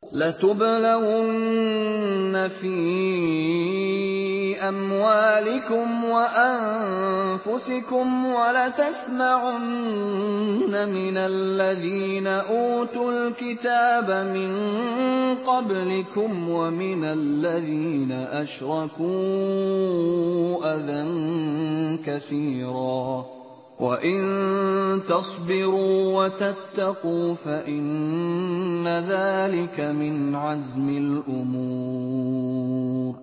لَتُبْلَوُنَّ فِي أَمْوَالِكُمْ وَأَنفُسِكُمْ وَلَتَسْمَعُنَّ مِنَ الَّذِينَ أُوتُوا الْكِتَابَ مِن قَبْلِكُمْ وَمِنَ الَّذِينَ أَشْرَكُوا أَذًى كَثِيرًا وَإِن تَصْبِرُوا وَتَتَّقُوا فَإِنَّ ذَلِكَ مِنْ عَزْمِ الْأُمُورِ.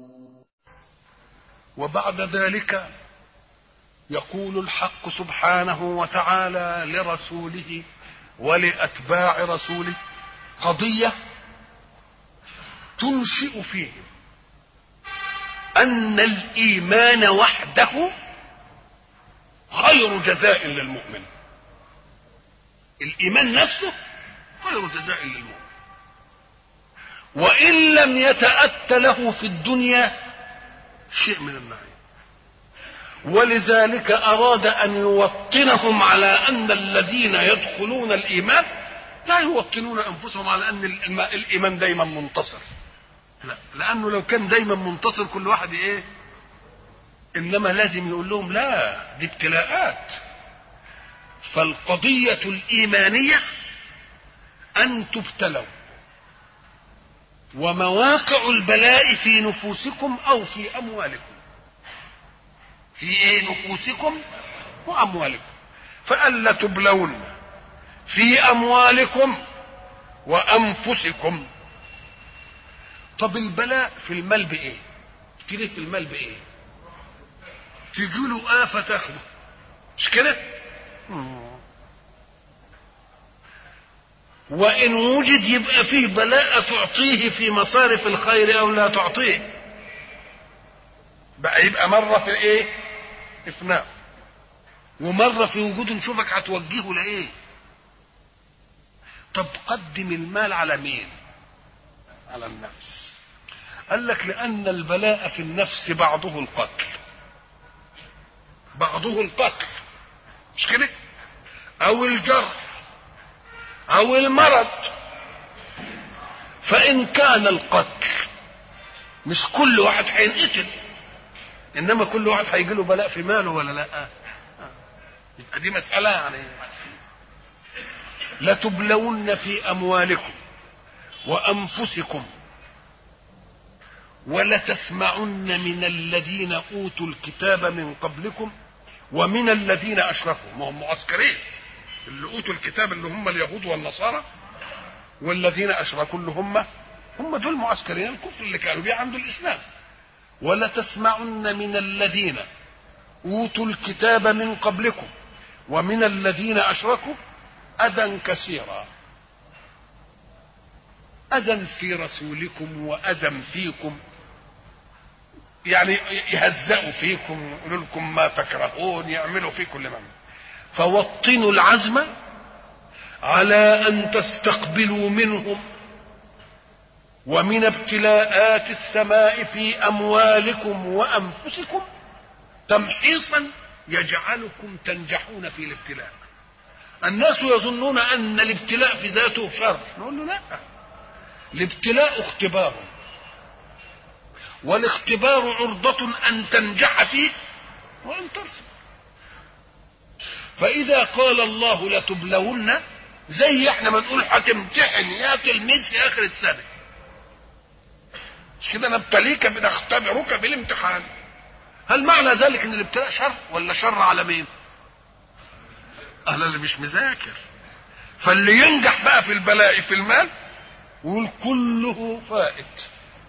وبعد ذلك يقول الحق سبحانه وتعالى لرسوله ولأتباع رسوله قضية تنشئ فيه أن الإيمان وحده خير جزاء للمؤمن. الإيمان نفسه خير جزاء للمؤمن، وإن لم يتأت له في الدنيا شيء من النعيم. ولذلك أراد أن يوطنهم على أن الذين يدخلون الإيمان لا يوطنون أنفسهم على أن الإيمان دايما منتصر، لا، لأنه لو كان دايما منتصر كل واحد إيه، إنما لازم يقول لهم لا، دي ابتلاءات. فالقضية الإيمانية أن تبتلوا، ومواقع البلاء في نفوسكم أو في أموالكم، في إيه؟ نفوسكم وأموالكم. فألا تبلون في أموالكم وأنفسكم. طب البلاء في المال بإيه؟ تيجي المال بإيه؟ تجيله آفة تاخده، مش كده؟ وإن وجد يبقى فيه بلاء تعطيه في مصارف الخير أو لا تعطيه، بقى يبقى مرة في إيه؟ إفناء، ومرة في وجود نشوفك هتوجهه لإيه. طب قدم المال على مين؟ على النفس. قال لك لأن البلاء في النفس بعضه القتل، بعضه القتل، مش كده؟ او الجرح او المرض. فان كان القتل مش كل واحد هينقتل، انما كل واحد هيجي له بلاء في ماله ولا لا؟ يبقى دي مسألة يعني. لتبلون في اموالكم وانفسكم ولتسمعن من الذين اوتوا الكتاب من قبلكم ومن الذين اشركوا. ما هم معسكرين، اللي اوتوا الكتاب اللي هم اليهود والنصارى، والذين اشركوا اللي هم دول معسكرين الكفر اللي كانوا بيعملوا الاسلام. ولتسمعن من الذين اوتوا الكتاب من قبلكم ومن الذين اشركوا اذى كثيرا. اذى في رسولكم واذى فيكم، يعني يهزأوا فيكم، يقولوا لكم ما تكرهون، يعملوا فيكم لمن. فوطنوا العزم على أن تستقبلوا منهم ومن ابتلاءات السماء في أموالكم وأنفسكم تمحيصا يجعلكم تنجحون في الابتلاء. الناس يظنون أن الابتلاء في ذاته شر، نقول له لا، الابتلاء اختبار، والاختبار عرضة أن تنجح فيه وأن ترسل. فإذا قال الله لتبلون، زي احنا ما نقول هتمتحن يا تلميذ في آخر السنة، مش كده؟ نبتليك بنختبرك بالامتحان. هل معنى ذلك ان الابتلاء شر ولا شر على مين؟ أهل اللي مش مذاكر. فاللي ينجح بقى في البلاء في المال يقول كله فائت.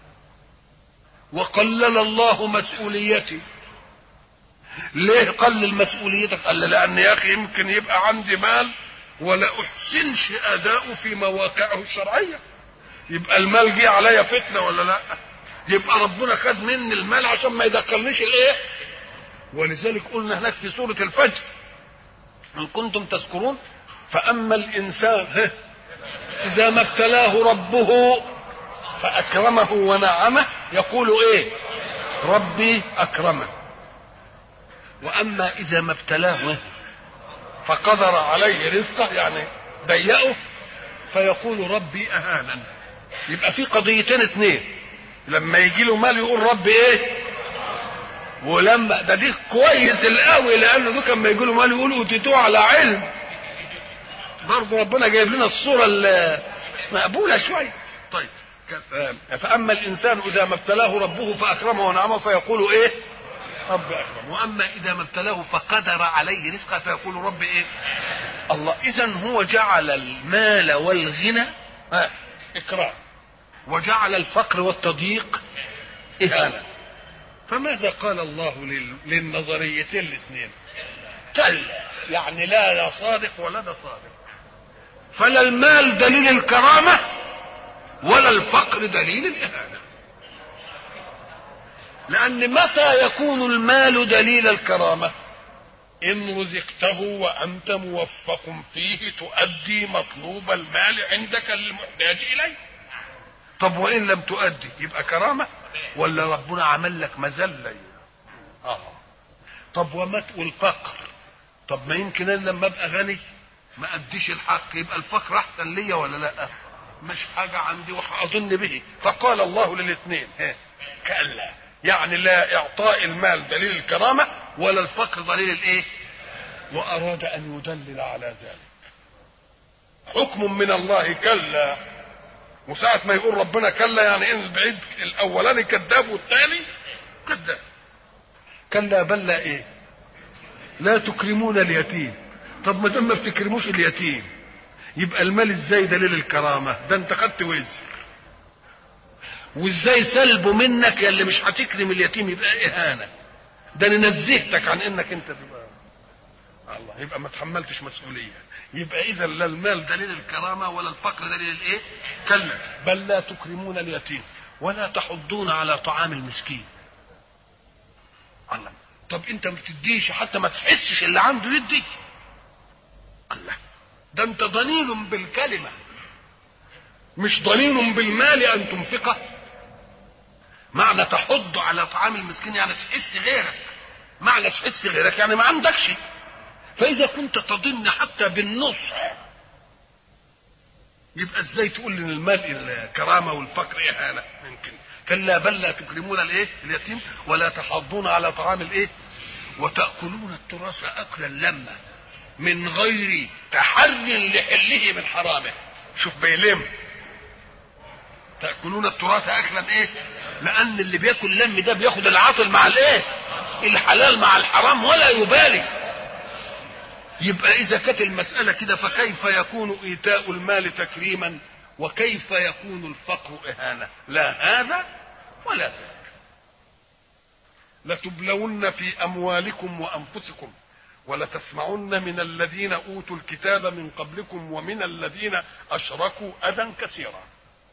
وقلل الله مسؤوليتي. ليه قلل مسؤوليتك؟ قال لأن يا أخي يمكن يبقى عندي مال ولا أحسنش أداؤه في مواقعه الشرعية، يبقى المال جه عليا فتنة ولا لا؟ يبقى ربنا خد مني المال عشان ما يدخلنيش الايه. ولذلك قلنا هناك في سورة الفجر إن كنتم تذكرون فأما الإنسان إذا ما ابتلاه ربه فأكرمه ونعمه يقول إيه؟ ربي أكرمه. وأما إذا ما ابتلاه فقدر عليه رزقه، يعني ضيقه، فيقول ربي أهانن. يبقى في قضيتين اتنين، لما يجي له مال يقول رب ايه، ولما ده دي كويس القوي، لانه ده كان يجي له مال يقول اوتيتوه على علم. برضه ربنا جايب لنا الصوره المقبوله شويه. طيب فاما الانسان اذا ما ابتلاه ربه فاكرمه ونعمه فيقول ايه، رب اكرم. واما اذا ما ابتلاه فقدر عليه رزقه فيقول رب ايه. الله اذا هو جعل المال والغنى اكرام، وجعل الفقر والتضييق اهانه. فماذا قال الله للنظريتين الاثنين؟ كلا، يعني لا صادق ولا ده صادق. فلا المال دليل الكرامه ولا الفقر دليل الاهانه. لان متى يكون المال دليل الكرامه؟ ان رزقته وانت موفق فيه تؤدي مطلوب المال عندك للمحتاج اليه. طب وان لم تؤدي يبقى كرامه ولا ربنا عمل لك مذله؟ طب والفقر، طب ما يمكن انا لما ابقى غني ما اديش الحق، يبقى الفقر احسن ليا ولا لا؟ مش حاجه عندي واظن به. فقال الله للاثنين كلا، يعني لا اعطاء المال دليل الكرامه ولا الفقر دليل الايه. واراد ان يدلل على ذلك حكم من الله كلا. وساعة ما يقول ربنا كلا يعني ان البعيد الاولاني كذاب والثاني كذاب. كلا بل لا ايه، لا تكرمون اليتيم. طب ما دام ما بتكرموش اليتيم يبقى المال ازاي دليل الكرامه؟ ده انت خدت وزر. وازاي سلبه منك يا اللي مش هتكرم اليتيم يبقى اهانه؟ ده انا نزهتك عن انك انت تبقى الله، يبقى ما تحملتش مسؤوليه. يبقى اذا لا المال دليل الكرامه ولا الفقر دليل الايه. كلا بل لا تكرمون اليتيم ولا تحضون على طعام المسكين. الله، طب انت ما بتديش حتى ما تحسش اللي عنده يدي؟ الله، ده انت ضنين بالكلمه مش ضنين بالمال ان تنفقه. معنى تحض على طعام المسكين يعني تحس غيرك، معنى تحس غيرك يعني ما عندكش. فاذا كنت تضن حتى بالنصح يبقى ازاي تقول ان المال الكرامه والفقر اهانه؟ يمكن. كلا بل لا تكرمون الايه اليتيم ولا تحضون على طعام الايه وتاكلون التراث اكلا لما من غير تحري لحله من حرامه. شوف بيلم تاكلون التراث اكلا ايه، لان اللي بياكل لم ده بياخد العاطل مع الايه الحلال مع الحرام ولا يبالي. يبقى اذا كانت المساله كده فكيف يكون ايتاء المال تكريما وكيف يكون الفقر اهانه؟ لا هذا ولا ذاك. لتبلون في اموالكم وانفسكم ولتسمعن من الذين اوتوا الكتاب من قبلكم ومن الذين اشركوا اذى كثيرا.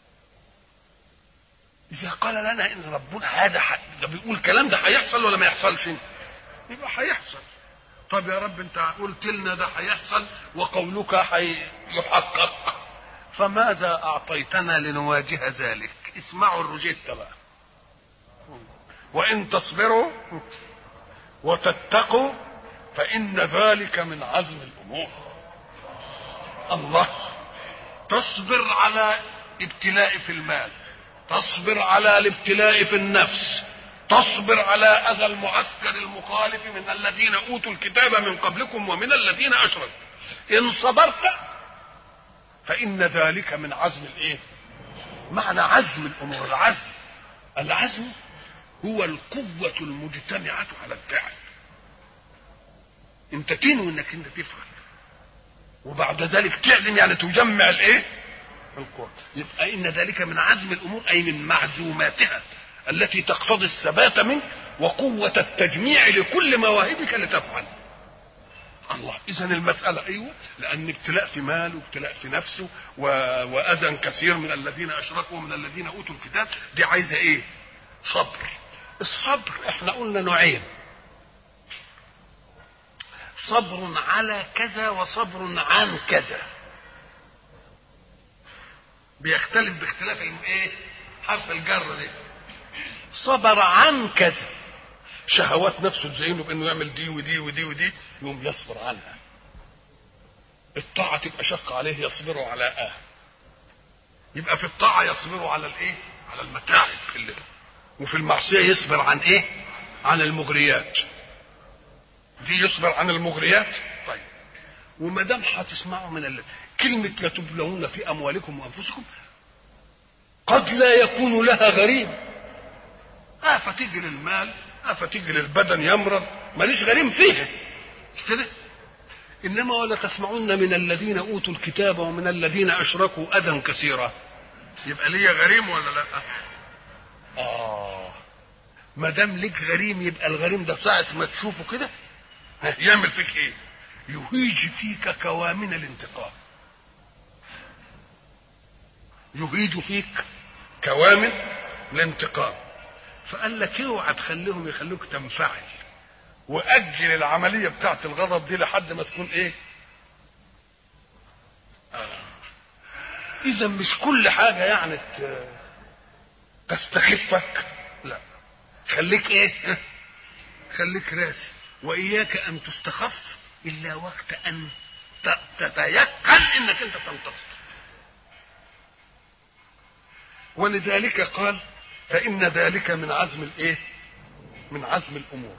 اذا قال لنا ان ربنا هذا ده بيقول الكلام ده هيحصل ولا ما يحصلش؟ يبقى هيحصل. طب يا رب انت قلت لنا ده هيحصل وقولك هيحقق، فماذا اعطيتنا لنواجه ذلك؟ اسمعوا الروجيتا بقى. وان تصبروا وتتقوا فان ذلك من عزم الامور. الله، تصبر على ابتلاء في المال، تصبر على الابتلاء في النفس، تصبر على اذى المعسكر المخالف من الذين اوتوا الكتاب من قبلكم ومن الذين اشركوا. ان صبرت فان ذلك من عزم الايه. معنى عزم الامور، العزم هو القوة المجتمعة على الفعل. انت تنوي انك انت تفعل وبعد ذلك تعزم، يعني تجمع الايه القوة. يبقى ان ذلك من عزم الامور اي من معزوماتها التي تقتضي الثبات منك وقوة التجميع لكل مواهبك لتفعل. الله، اذا المسألة ايوه، لان ابتلاء في مال وابتلاء في نفسه واذى كثير من الذين اشركوا ومن الذين اوتوا الكتاب، دي عايزة ايه؟ صبر. الصبر احنا قلنا نوعين، صبر على كذا وصبر عن كذا. بيختلف باختلاف الايه حرف الجر ده. صبر عن كذا، شهوات نفسه تزينه بانه يعمل دي ودي ودي ودي يقوم يصبر عنها. الطاعه تبقى شق عليه يصبر على يبقى في الطاعة يصبر على الايه؟ على المتاعب اللي وفي المعصية يصبر عن ايه؟ عن المغريات. دي يصبر عن المغريات. طيب وما دام هتسمعوا من كلمة لتبلون في أموالكم وأنفسكم قد لا يكون لها غريم. فتيجي للمال، فتيجي للبدن يمرض، ماليش غريم فيها مش كده؟ إنما ولا تسمعون من الذين أوتوا الكتاب ومن الذين أشركوا أذى كثيرا. يبقى ليا غريم ولا لا؟ ما دام ليك غريم يبقى الغريم ده ساعة ما تشوفه كده يعمل فيك ايه؟ يهيج فيك كوامن الانتقام. يهيج فيك كوامن الانتقام. فقال لك اوعى تخليهم يخلوك تنفعل، واجل العمليه بتاعت الغضب دي لحد ما تكون ايه؟ اذا مش كل حاجه يعني تستخفك، لا، خليك ايه؟ خليك راسي. واياك ان تستخف الا وقت ان تتيقن انك انت تنتصر. ولذلك قال فإن ذلك من عزم الايه؟ من عزم الامور.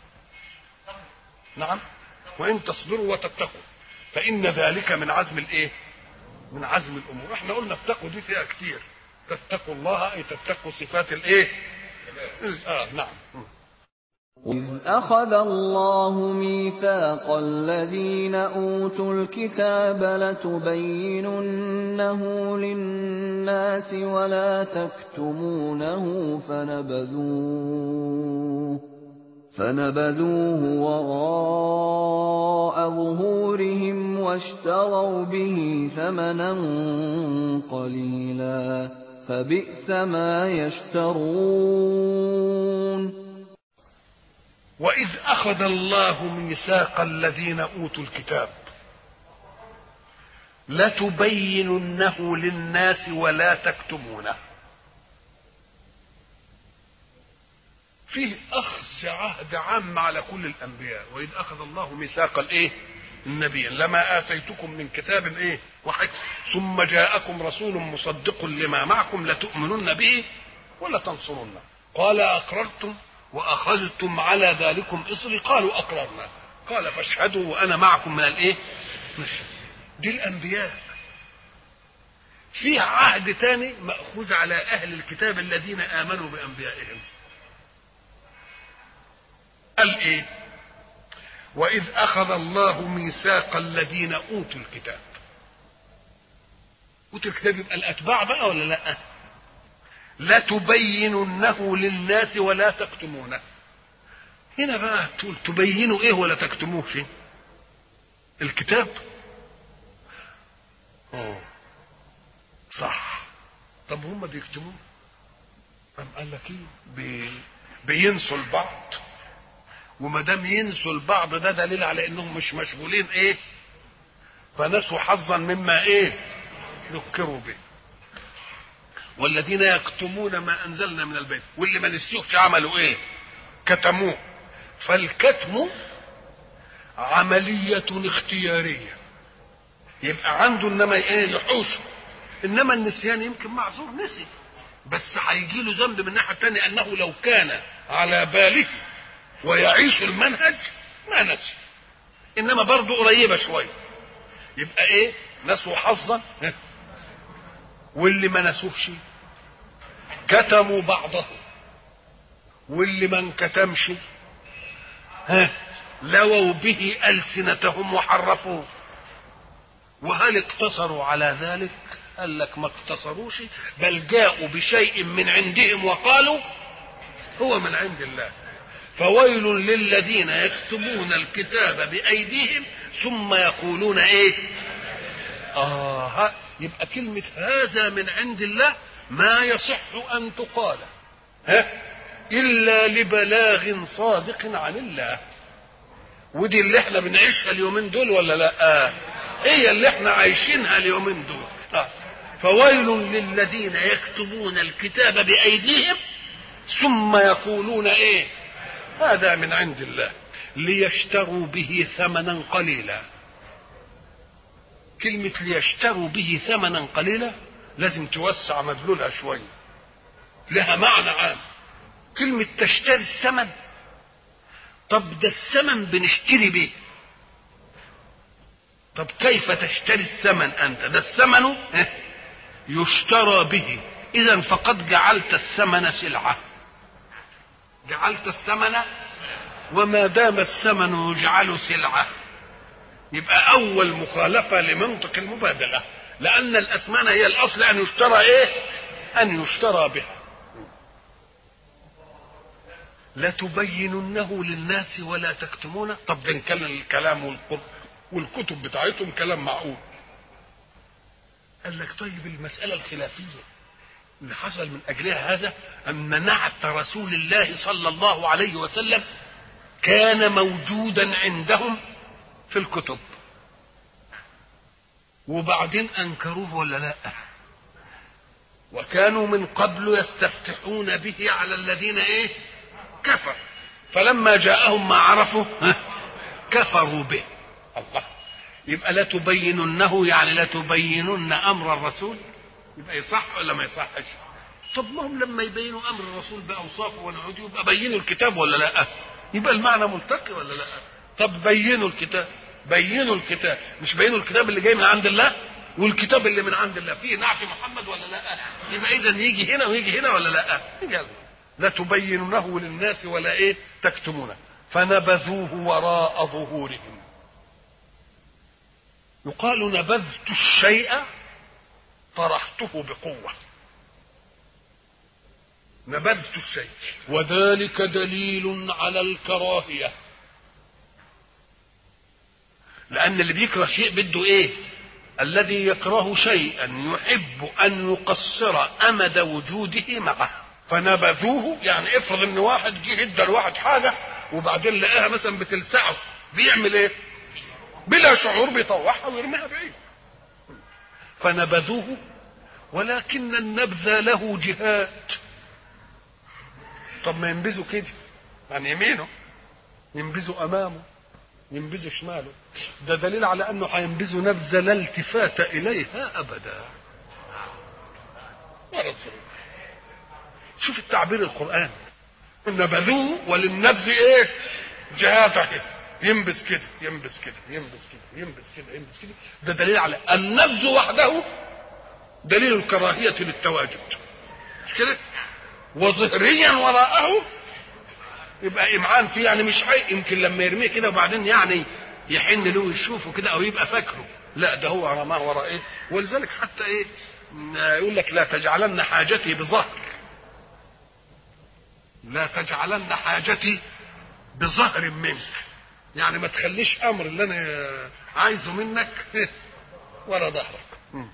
نعم، وان تصبروا وتتقوا فإن ذلك من عزم الايه؟ من عزم الامور. احنا قلنا اتقوا دي فيها كتير. تتقوا الله اي تتقوا صفات الايه؟ نعم. إذ أخذ الله ميثاق الذين أوتوا الكتاب لتبيننه للناس ولا تكتمونه فنبذوه وراء ظهورهم واشتروا به ثمنا قليلا فبئس ما يشترون. وإذ أخذ الله ميثاق الذين أوتوا الكتاب لتبيننه للناس ولا تكتمونه. فيه أخذ عهد عام على كل الأنبياء. وإذ أخذ الله ميثاق الإيه؟ النبي لما آتيتكم من كتاب إيه؟ وحكمة ثم جاءكم رسول مصدق لما معكم لتؤمنن به ولا تنصرنه قال أقررتم وأخذتم على ذلكم إصري قالوا أقررنا قال فاشهدوا وأنا معكم من الإيه؟ دي الأنبياء. فيه عهد تاني مأخوذ على أهل الكتاب الذين آمنوا بأنبيائهم. قال إيه؟ وإذ أخذ الله ميثاق الذين أوتوا الكتاب. أوتوا الكتاب يبقى الأتباع بقى ولا لأ؟ لا تبيننه للناس ولا تكتمونه. هنا بقى تقول تبينوا ايه ولا تكتموه فين؟ الكتاب. صح. طب هم بيكتموه؟ قال لك ايه؟ بينسوا البعض. وما دام ينسوا البعض ده دليل على انهم مش مشغولين ايه؟ فنسوا حظا مما ايه؟ ذكروا به. والذين يكتمون ما انزلنا من البيت. واللي ما نسيوش عملوا ايه؟ كتموه. فالكتم عملية اختيارية. يبقى عنده انما ايه؟ يحوش. انما النسيان يمكن معذور نسي بس هيجي له ذنب من الناحية الثانية انه لو كان على باله ويعيش المنهج ما نسي. انما برضه قريبة شوية. يبقى ايه؟ نسوا حظا. واللي ما نسوهش كتموا بعضه. واللي ما انكتمش لووا به ألسنتهم وحرفوه. وهل اقتصروا على ذلك؟ قال لك ما اقتصروش بل جاءوا بشيء من عندهم وقالوا هو من عند الله. فويل للذين يكتبون الكتاب بأيديهم ثم يقولون ايه؟ يبقى كلمة هذا من عند الله ما يصح أن تقال إلا لبلاغ صادق عن الله. ودي اللي احنا بنعيشها اليومين دول ولا لا؟ هي اللي احنا عايشينها اليومين دول. فويل للذين يكتبون الكتاب بأيديهم ثم يقولون ايه؟ هذا من عند الله ليشتروا به ثمنا قليلا. كلمة ليشتروا به ثمنا قليلا لازم توسع مدلولها شويه، لها معنى عام. كلمه تشتري الثمن، طب ده الثمن بنشتري به، طب كيف تشتري الثمن انت؟ ده الثمن يشترى به، اذا فقد جعلت الثمن سلعه، جعلت الثمن، وما دام الثمن يجعل سلعه يبقى اول مخالفه لمنطق المبادله، لان الاثمان هي الاصل ان يشترى ايه؟ ان يشترى بها. لتبيننه للناس ولا تكتمونه، طب ده كان الكلام والكتب بتاعتهم كلام معقول. قال لك طيب المساله الخلافيه اللي حصل من اجلها هذا ان نعت رسول الله صلى الله عليه وسلم كان موجودا عندهم في الكتب، وبعدين انكروه ولا لا؟ وكانوا من قبل يستفتحون به على الذين ايه؟ كفر، فلما جاءهم ما عرفوا كفروا به. الله، يبقى لا تبيننه يعني لا تبينن امر الرسول، يبقى يصح ولا ما يصحش؟ طب ما هم لما يبينوا امر الرسول باوصافه ونعوده يبقى بينوا الكتاب ولا لا؟ يبقى المعنى ملتقي ولا لا؟ طب بينوا الكتاب، بينوا الكتاب، مش بينوا الكتاب اللي جاي من عند الله، والكتاب اللي من عند الله فيه نعت محمد ولا لا؟ يبقى اذا يجي هنا ويجي هنا ولا لا؟ يلا لا تبينونه للناس ولا ايه؟ تكتمونه. فنبذوه وراء ظهورهم. يقال نبذت الشيء طرحته بقوة، نبذت الشيء، وذلك دليل على الكراهية، لأن اللي بيكره شيء بده ايه؟ الذي يكره شيئا يحب أن يقصر أمد وجوده معه. فنبذوه يعني افرض ان واحد جه ادى لواحد حاجة وبعدين لقاها مثلا بتلسعه، بيعمل ايه؟ بلا شعور بيطوعها ويرميها بعيد. فنبذوه، ولكن النبذ له جهات. طب ما ينبذوا كده عن يمينه، ينبذوا امامه، ينبذوا شماله، ده دليل على انه هينبذوا نبذه لا التفات اليها ابدا. شوف التعبير القرآن، نبذوه وللنبذ ايه؟ جهاته، ينبذ كده ينبذ كده ينبذ كده ينبذ كده ينبذ كده، ده دليل على النبذ وحده دليل الكراهية للتواجد، مش كده؟ وظهريا وراءه يبقى إمعان فيه، يعني مش يمكن لما يرميه كده وبعدين يعني يحن له يشوفه كده او يبقى فاكره، لا ده هو رماه وراء ايه؟ ولذلك حتى ايه يقول لك لا تجعلن حاجتي بظهر، لا تجعلن حاجتي بظهر منك، يعني ما تخليش امر اللي انا عايزه منك ولا ظهرك.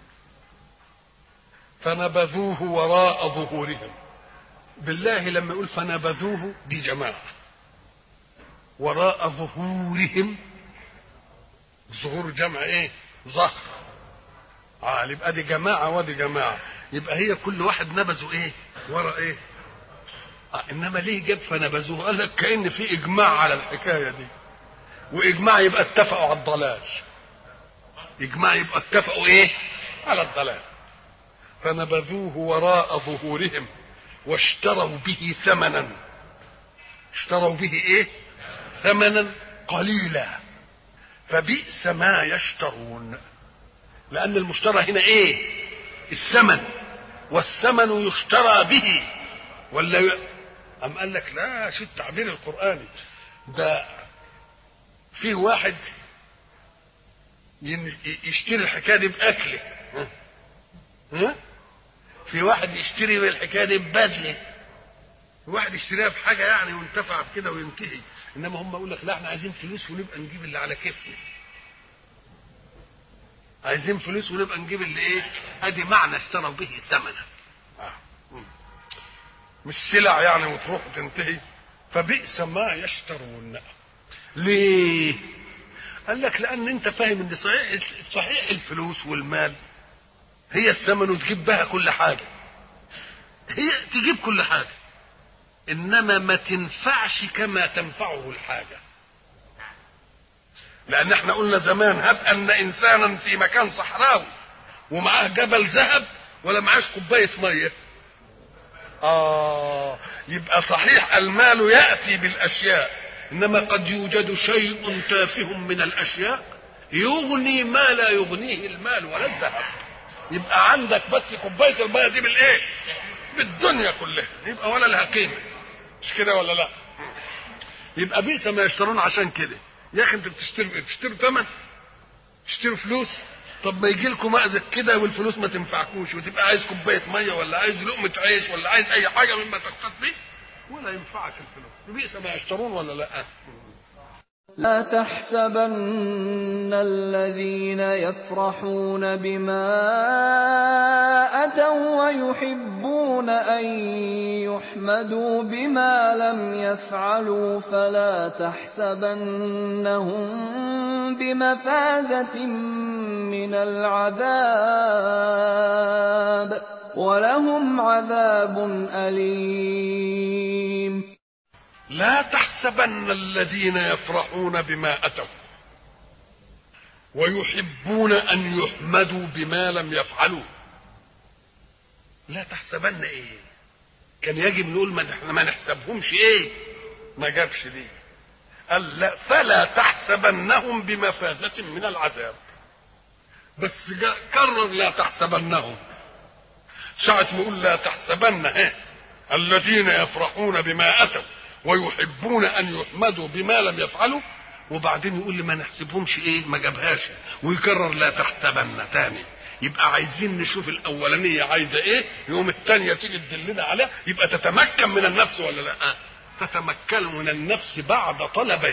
فنبذوه وراء ظهورهم. بالله لما يقول فنبذوه دي جماعة، وراء ظهورهم، ظهور جمع ايه؟ ظهر. يبقى دي جماعة ودي جماعة، يبقى هي كل واحد نبذه ايه؟ وراء ايه؟ انما ليه جاب فنبذوه؟ قال لك كأن في اجماع على الحكاية دي، واجماع يبقى اتفقوا على الضلال، اجماع يبقى اتفقوا ايه؟ على الضلال. فنبذوه وراء ظهورهم واشتروا به ثمنا، اشتروا به ايه؟ ثمنا قليلا، فبئس ما يشترون. لان المشترى هنا ايه؟ الثمن، والثمن يشترى به ولا ام قال لك لا، شو التعبير القرآني ده؟ فيه واحد يشتري الحكايه دي باكله، في واحد يشتري الحكايه دي ببدله، واحد يشتريها بحاجه يعني وينتفع بكده وينتهي. انما هم يقول لك لا احنا عايزين فلوس ونبقى نجيب اللي على كيفنا، عايزين فلوس ونبقى نجيب اللي ايه؟ ادي معنى اشتروا به ثمنا، مش سلع يعني وتروح وتنتهي. فبئس ما يشترون. ليه؟ قال لك لان انت فاهم ان صحيح الفلوس والمال هي الثمن وتجيب بها كل حاجه، هي تجيب كل حاجه، انما ما تنفعش كما تنفعه الحاجه. لان احنا قلنا زمان هب ان انسانا في مكان صحراوي ومعاه جبل ذهب ولا معاش كوبايه ميه. يبقى صحيح المال ياتي بالاشياء، انما قد يوجد شيء تافه من الاشياء يغني ما لا يغنيه المال ولا الذهب. يبقى عندك بس كوبايه الميه دي بالايه؟ بالدنيا كلها، يبقى ولا لها قيمه. مش كده ولا لا؟ يبقى بئس ما يشترون. عشان كده يا اخي انت بتشتروا ايه؟ بتشتروا ثمن؟ تشتروا فلوس؟ طب ما يجي لكم مأزق كده والفلوس ما تنفعكوش، وتبقى عايز كوبايه ميه ولا عايز لقمه عيش ولا عايز اي حاجه مما تقتات به، ولا ينفعك الفلوس. بئس ما يشترون ولا لا؟ لا تحسبن الذين يفرحون بما أتوا ويحبون أن يحمدوا بما لم يفعلوا فلا تحسبنهم بمفازة من العذاب ولهم عذاب أليم. لا تحسبن الذين يفرحون بما أتوا ويحبون أن يحمدوا بما لم يفعلوا. لا تحسبن ايه؟ كان يجب نقول ما نحسبهمش ايه؟ ما جابش دي. قال لا، فلا تحسبنهم بمفازة من العذاب. بس كرر لا تحسبنهم. ساعة ما يقول لا تحسبن الذين يفرحون بما أتوا ويحبون ان يحمدوا بما لم يفعلوا، وبعدين يقول لي ما نحسبهمش ايه؟ ما جابهاش، ويكرر لا تحسبن تاني. يبقى عايزين نشوف الاولانيه عايزه ايه، يوم الثانيه تيجي تدلنا عليها. يبقى تتمكن من النفس ولا لا؟ تتمكن من النفس بعد طلبين.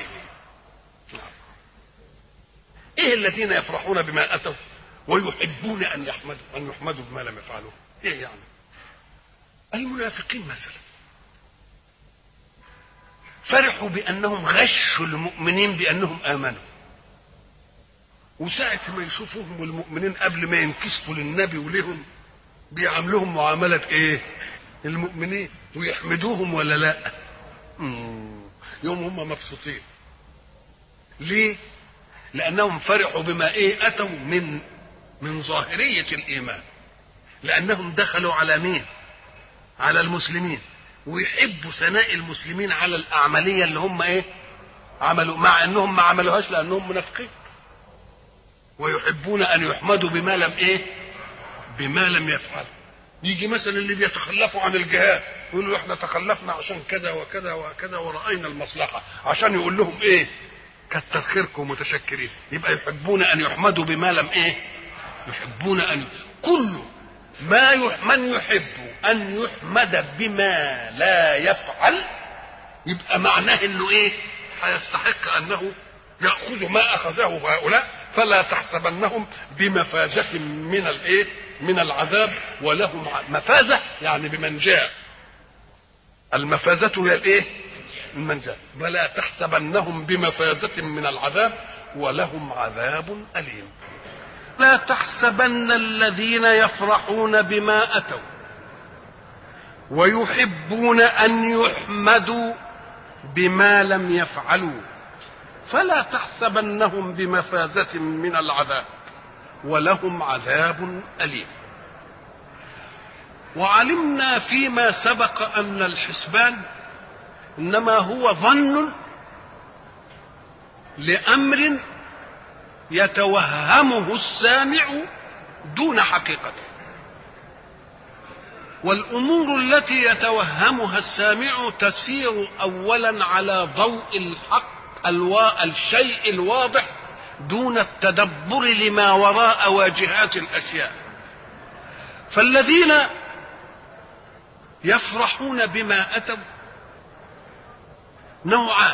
ايه الذين يفرحون بما اتوا ويحبون ان يحمدوا بما لم يفعلوا؟ ايه يعني؟ المنافقين مثلا فرحوا بانهم غشوا المؤمنين بانهم امنوا، وساعة ما يشوفوهم المؤمنين قبل ما ينكسفوا للنبي وليهم بيعاملوهم معاملة ايه؟ المؤمنين، ويحمدوهم ولا لا؟ يوم هم مبسوطين. ليه؟ لانهم فرحوا بما ايه؟ اتوا من ظاهرية الايمان، لانهم دخلوا على مين؟ على المسلمين، ويحبوا ثناء المسلمين على الأعمالية اللي هم ايه؟ عملوا، مع انهم ما عملوهاش لانهم منافقين. ويحبون ان يحمدوا بما لم ايه؟ بما لم يفعلوا. يجي مثلا اللي بيتخلفوا عن الجهاد يقولوا احنا تخلفنا عشان كذا وكذا وكذا ورأينا المصلحة، عشان يقول لهم ايه؟ كتر خيركم متشكرين. يبقى يحبون ان يحمدوا بما لم ايه؟ يحبون ان كل ما من يحب ان يحمد بما لا يفعل، يبقى معناه انه ايه؟ هيستحق انه ياخذ ما اخذه هؤلاء. فلا تحسبنهم بمفازة من الايه؟ من العذاب ولهم مفازة، يعني بمنجاة. المفازة هي الايه؟ المنجاة. ولا تحسبنهم بمفازة من العذاب ولهم عذاب أليم. لا تحسبن الذين يفرحون بما أتوا ويحبون أن يحمدوا بما لم يفعلوا فلا تحسبنهم بمفازة من العذاب ولهم عذاب أليم. وعلمنا فيما سبق أن الحسبان إنما هو ظن لأمر يتوهمه السامع دون حقيقته، والأمور التي يتوهمها السامع تسير أولا على ضوء الحق الشيء الواضح دون التدبر لما وراء واجهات الأشياء. فالذين يفرحون بما أتوا نوعان: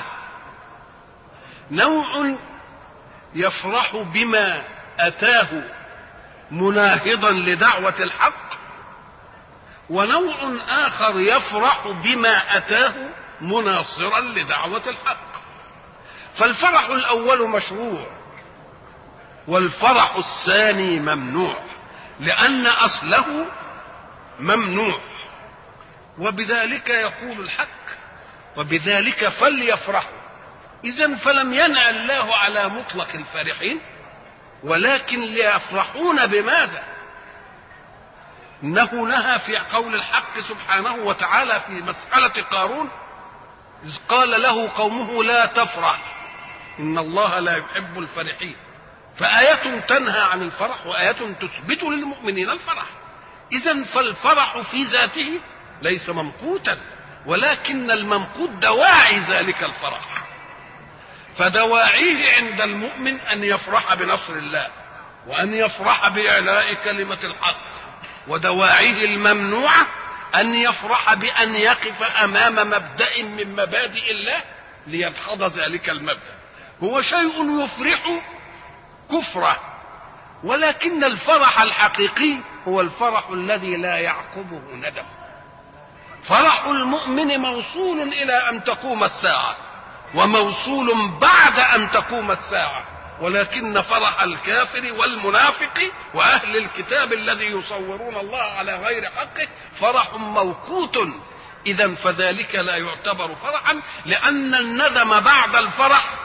نوع يفرح بما أتاه مناهضا لدعوة الحق، ونوع آخر يفرح بما أتاه مناصرا لدعوة الحق. فالفرح الأول مشروع والفرح الثاني ممنوع، لأن أصله ممنوع. وبذلك يقول الحق: وبذلك فليفرحوا. إذن فلم ينع الله على مطلق الفرحين، ولكن ليفرحون بماذا؟ انه نهى في قول الحق سبحانه وتعالى في مسألة قارون إذ قال له قومه لا تفرح إن الله لا يحب الفرحين. فآية تنهى عن الفرح وآية تثبت للمؤمنين الفرح. إذن فالفرح في ذاته ليس ممقوتا، ولكن الممقوت دواعي ذلك الفرح. فدواعيه عند المؤمن أن يفرح بنصر الله وأن يفرح بإعلاء كلمة الحق، ودواعيه الممنوعة أن يفرح بأن يقف أمام مبدأ من مبادئ الله ليدحض ذلك المبدأ. هو شيء يفرح كفره، ولكن الفرح الحقيقي هو الفرح الذي لا يعقبه ندم. فرح المؤمن موصول إلى أن تقوم الساعة وموصول بعد أن تقوم الساعة، ولكن فرح الكافر والمنافق وأهل الكتاب الذي يصورون الله على غير حقه فرح موقوت. إذن فذلك لا يعتبر فرحا، لأن الندم بعد الفرح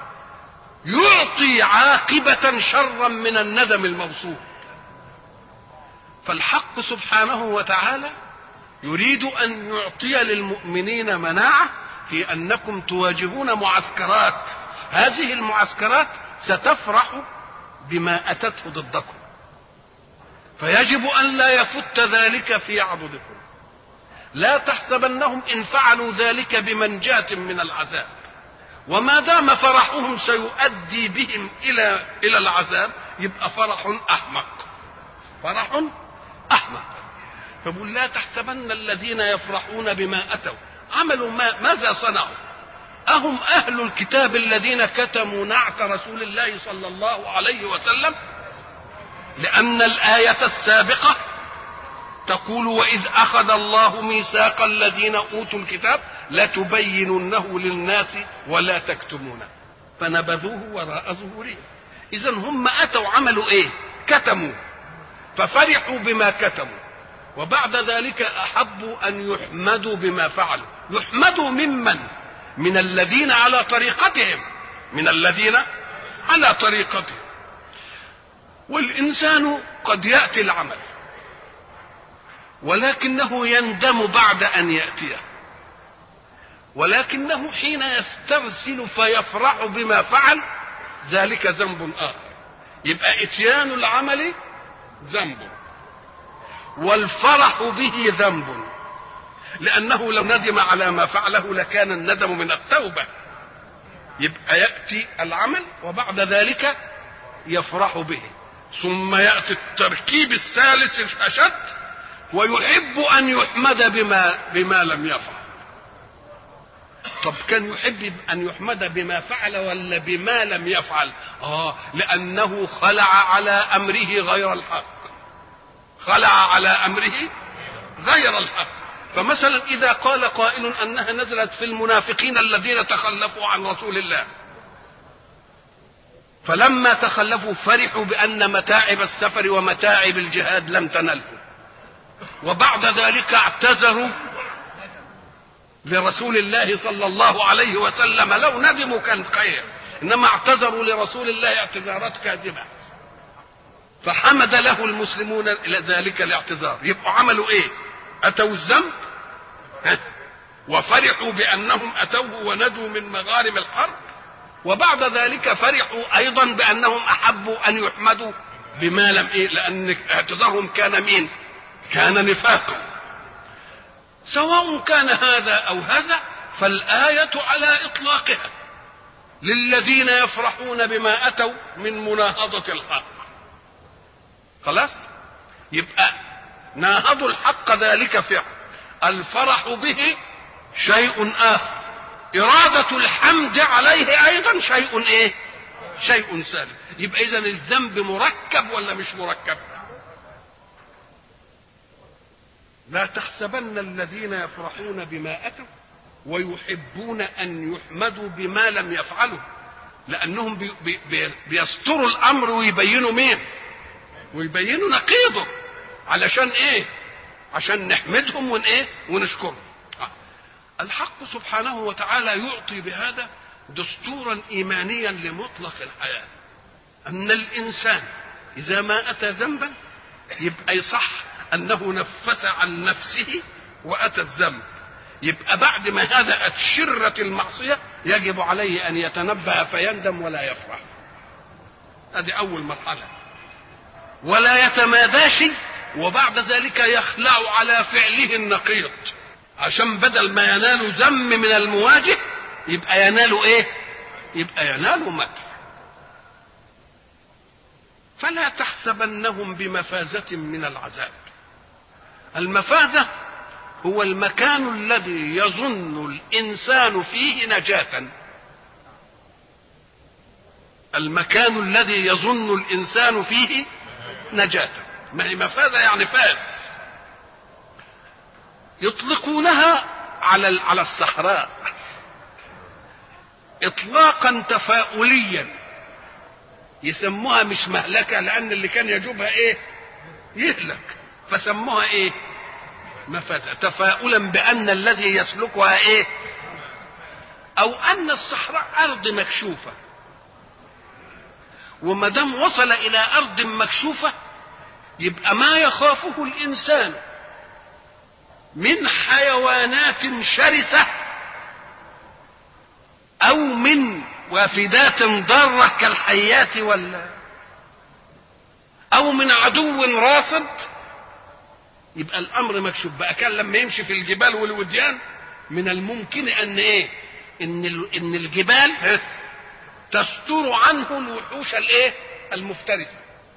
يعطي عاقبة شرا من الندم الموصول. فالحق سبحانه وتعالى يريد أن يعطي للمؤمنين مناعة في أنكم تواجهون معسكرات، هذه المعسكرات ستفرح بما أتته ضدكم، فيجب أن لا يفت ذلك في عضدكم. لا تحسبنهم إن فعلوا ذلك بمنجاة من العذاب، وما دام فرحهم سيؤدي بهم إلى العذاب يبقى فرح أحمق، فرح أحمق. فبقول لا تحسبن الذين يفرحون بما أتوا عملوا ماذا صنعوا؟ أهم أهل الكتاب الذين كتموا نعت رسول الله صلى الله عليه وسلم؟ لأن الآية السابقة تقول وإذ أخذ الله ميثاق الذين أوتوا الكتاب لتبيننه للناس ولا تكتمونه فنبذوه وراء ظهورهم. إذن هم أتوا عملوا إيه؟ كتموا، ففرحوا بما كتموا، وبعد ذلك أحبوا أن يحمدوا بما فعلوا. يحمدوا ممن؟ من الذين على طريقتهم، من الذين على طريقتهم. والإنسان قد يأتي العمل ولكنه يندم بعد أن يأتيه، ولكنه حين يسترسل فيفرح بما فعل ذلك ذنب آخر. يبقى إتيان العمل ذنب والفرح به ذنب، لأنه لو ندم على ما فعله لكان الندم من التوبة. يبقى يأتي العمل وبعد ذلك يفرح به، ثم يأتي التركيب الثالث الأشد ويحب أن يحمد بما لم يفعل. طب كان يحب أن يحمد بما فعل ولا بما لم يفعل؟ لأنه خلع على أمره غير الحق، خلع على أمره غير الحق. فمثلا إذا قال قائل أنها نزلت في المنافقين الذين تخلفوا عن رسول الله، فلما تخلفوا فرحوا بأن متاعب السفر ومتاعب الجهاد لم تنلهم، وبعد ذلك اعتذروا لرسول الله صلى الله عليه وسلم. لو ندموا كان خير، إنما اعتذروا لرسول الله اعتذارات كاذبة، فحمد له المسلمون إلى ذلك الاعتذار. يبقوا عملوا إيه؟ أتوا الذنب وفرحوا بأنهم أتوه ونجوا من مغارم الحرب، وبعد ذلك فرحوا أيضا بأنهم أحبوا أن يحمدوا بما لم لأن اعتذارهم كان مين؟ كان نفاقا. سواء كان هذا أو هذا فالآية على إطلاقها للذين يفرحون بما أتوا من مناهضة الحق. خلاص؟ يبقى ناهضوا الحق ذلك فعل، الفرح به شيء آخر، إرادة الحمد عليه أيضا شيء إيه؟ شيء سالم. يبقى إذن الذنب مركب ولا مش مركب؟ لا تحسبن الذين يفرحون بما أتوا ويحبون أن يحمدوا بما لم يفعلوا، لأنهم بيستروا الأمر ويبينوا مين؟ ويبينوا نقيضه. علشان إيه؟ عشان نحمدهم ونشكرهم. الحق سبحانه وتعالى يعطي بهذا دستورا إيمانيا لمطلق الحياة، أن الإنسان إذا ما أتى ذنبا يبقى يصح أنه نفس عن نفسه وأتى الذنب، يبقى بعد ما هدأت شرة المعصية يجب عليه أن يتنبه فيندم ولا يفرح. هذه أول مرحلة. ولا يتماداش وبعد ذلك يخلع على فعله النقيض، عشان بدل ما ينال ذم من المواجه يبقى ينال ايه؟ يبقى ينال مدح. فلا تحسبنهم بمفازة من العذاب. المفازة هو المكان الذي يظن الإنسان فيه نجاة. المكان الذي يظن الإنسان فيه نجاة، ما هي مفازة يعني فاز. يطلقونها على الصحراء إطلاقا تفاؤليا، يسموها مش مهلكة لأن اللي كان يجوبها إيه؟ يهلك، فسموها إيه؟ مفازة، تفاؤلا بأن الذي يسلكها إيه؟ أو أن الصحراء أرض مكشوفة، وما دام وصل إلى أرض مكشوفة يبقى ما يخافه الإنسان من حيوانات شرسة أو من وافدات ضارة كالحيات أو من عدو راصد، يبقى الأمر مكشوف. بقى كان لما يمشي في الجبال والوديان من الممكن أن إيه؟ إن الجبال تستر عنه الوحوش الإيه؟ المفترسة،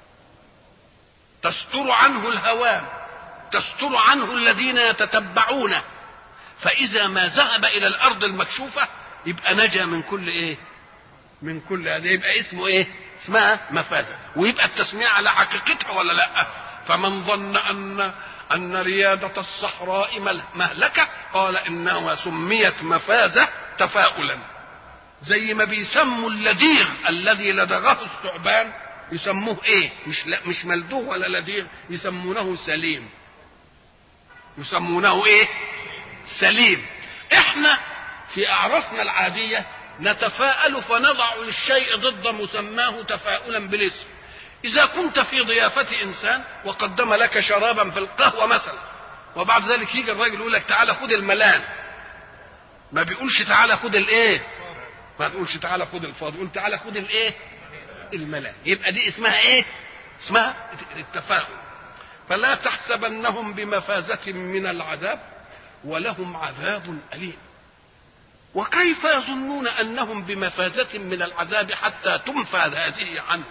تستر عنه الهوام، تستر عنه الذين يتتبعونه، فإذا ما ذهب إلى الأرض المكشوفة يبقى نجا من كل إيه؟ من كل هذا. يبقى اسمه إيه؟ اسمها مفازة. ويبقى التسمية على حقيقتها ولا لا؟ فمن ظن أن ريادة الصحراء مهلكة قال إنها سميت مفازة تفاؤلا، زي ما بيسموا اللديغ الذي لدغه الثعبان يسموه ايه؟ مش ملدوغ ولا لديغ، يسمونه سليم. يسمونه ايه؟ سليم. احنا في اعرافنا العادية نتفاءل فنضع للشيء ضد مسماه تفاؤلا بالاسم. اذا كنت في ضيافة انسان وقدم لك شرابا في القهوة مثلا، وبعد ذلك يجي الراجل يقول لك تعالى خد الملان، ما بيقولش تعالى خد الايه، ما تقولش تعالى خد الفاضي، يقول تعالى خد الايه؟ الملان. يبقى دي اسمها ايه؟ اسمها التفاؤل. فلا تحسبنهم بمفازة من العذاب ولهم عذاب أليم. وكيف يظنون أنهم بمفازة من العذاب حتى تنفذ هذه عنهم؟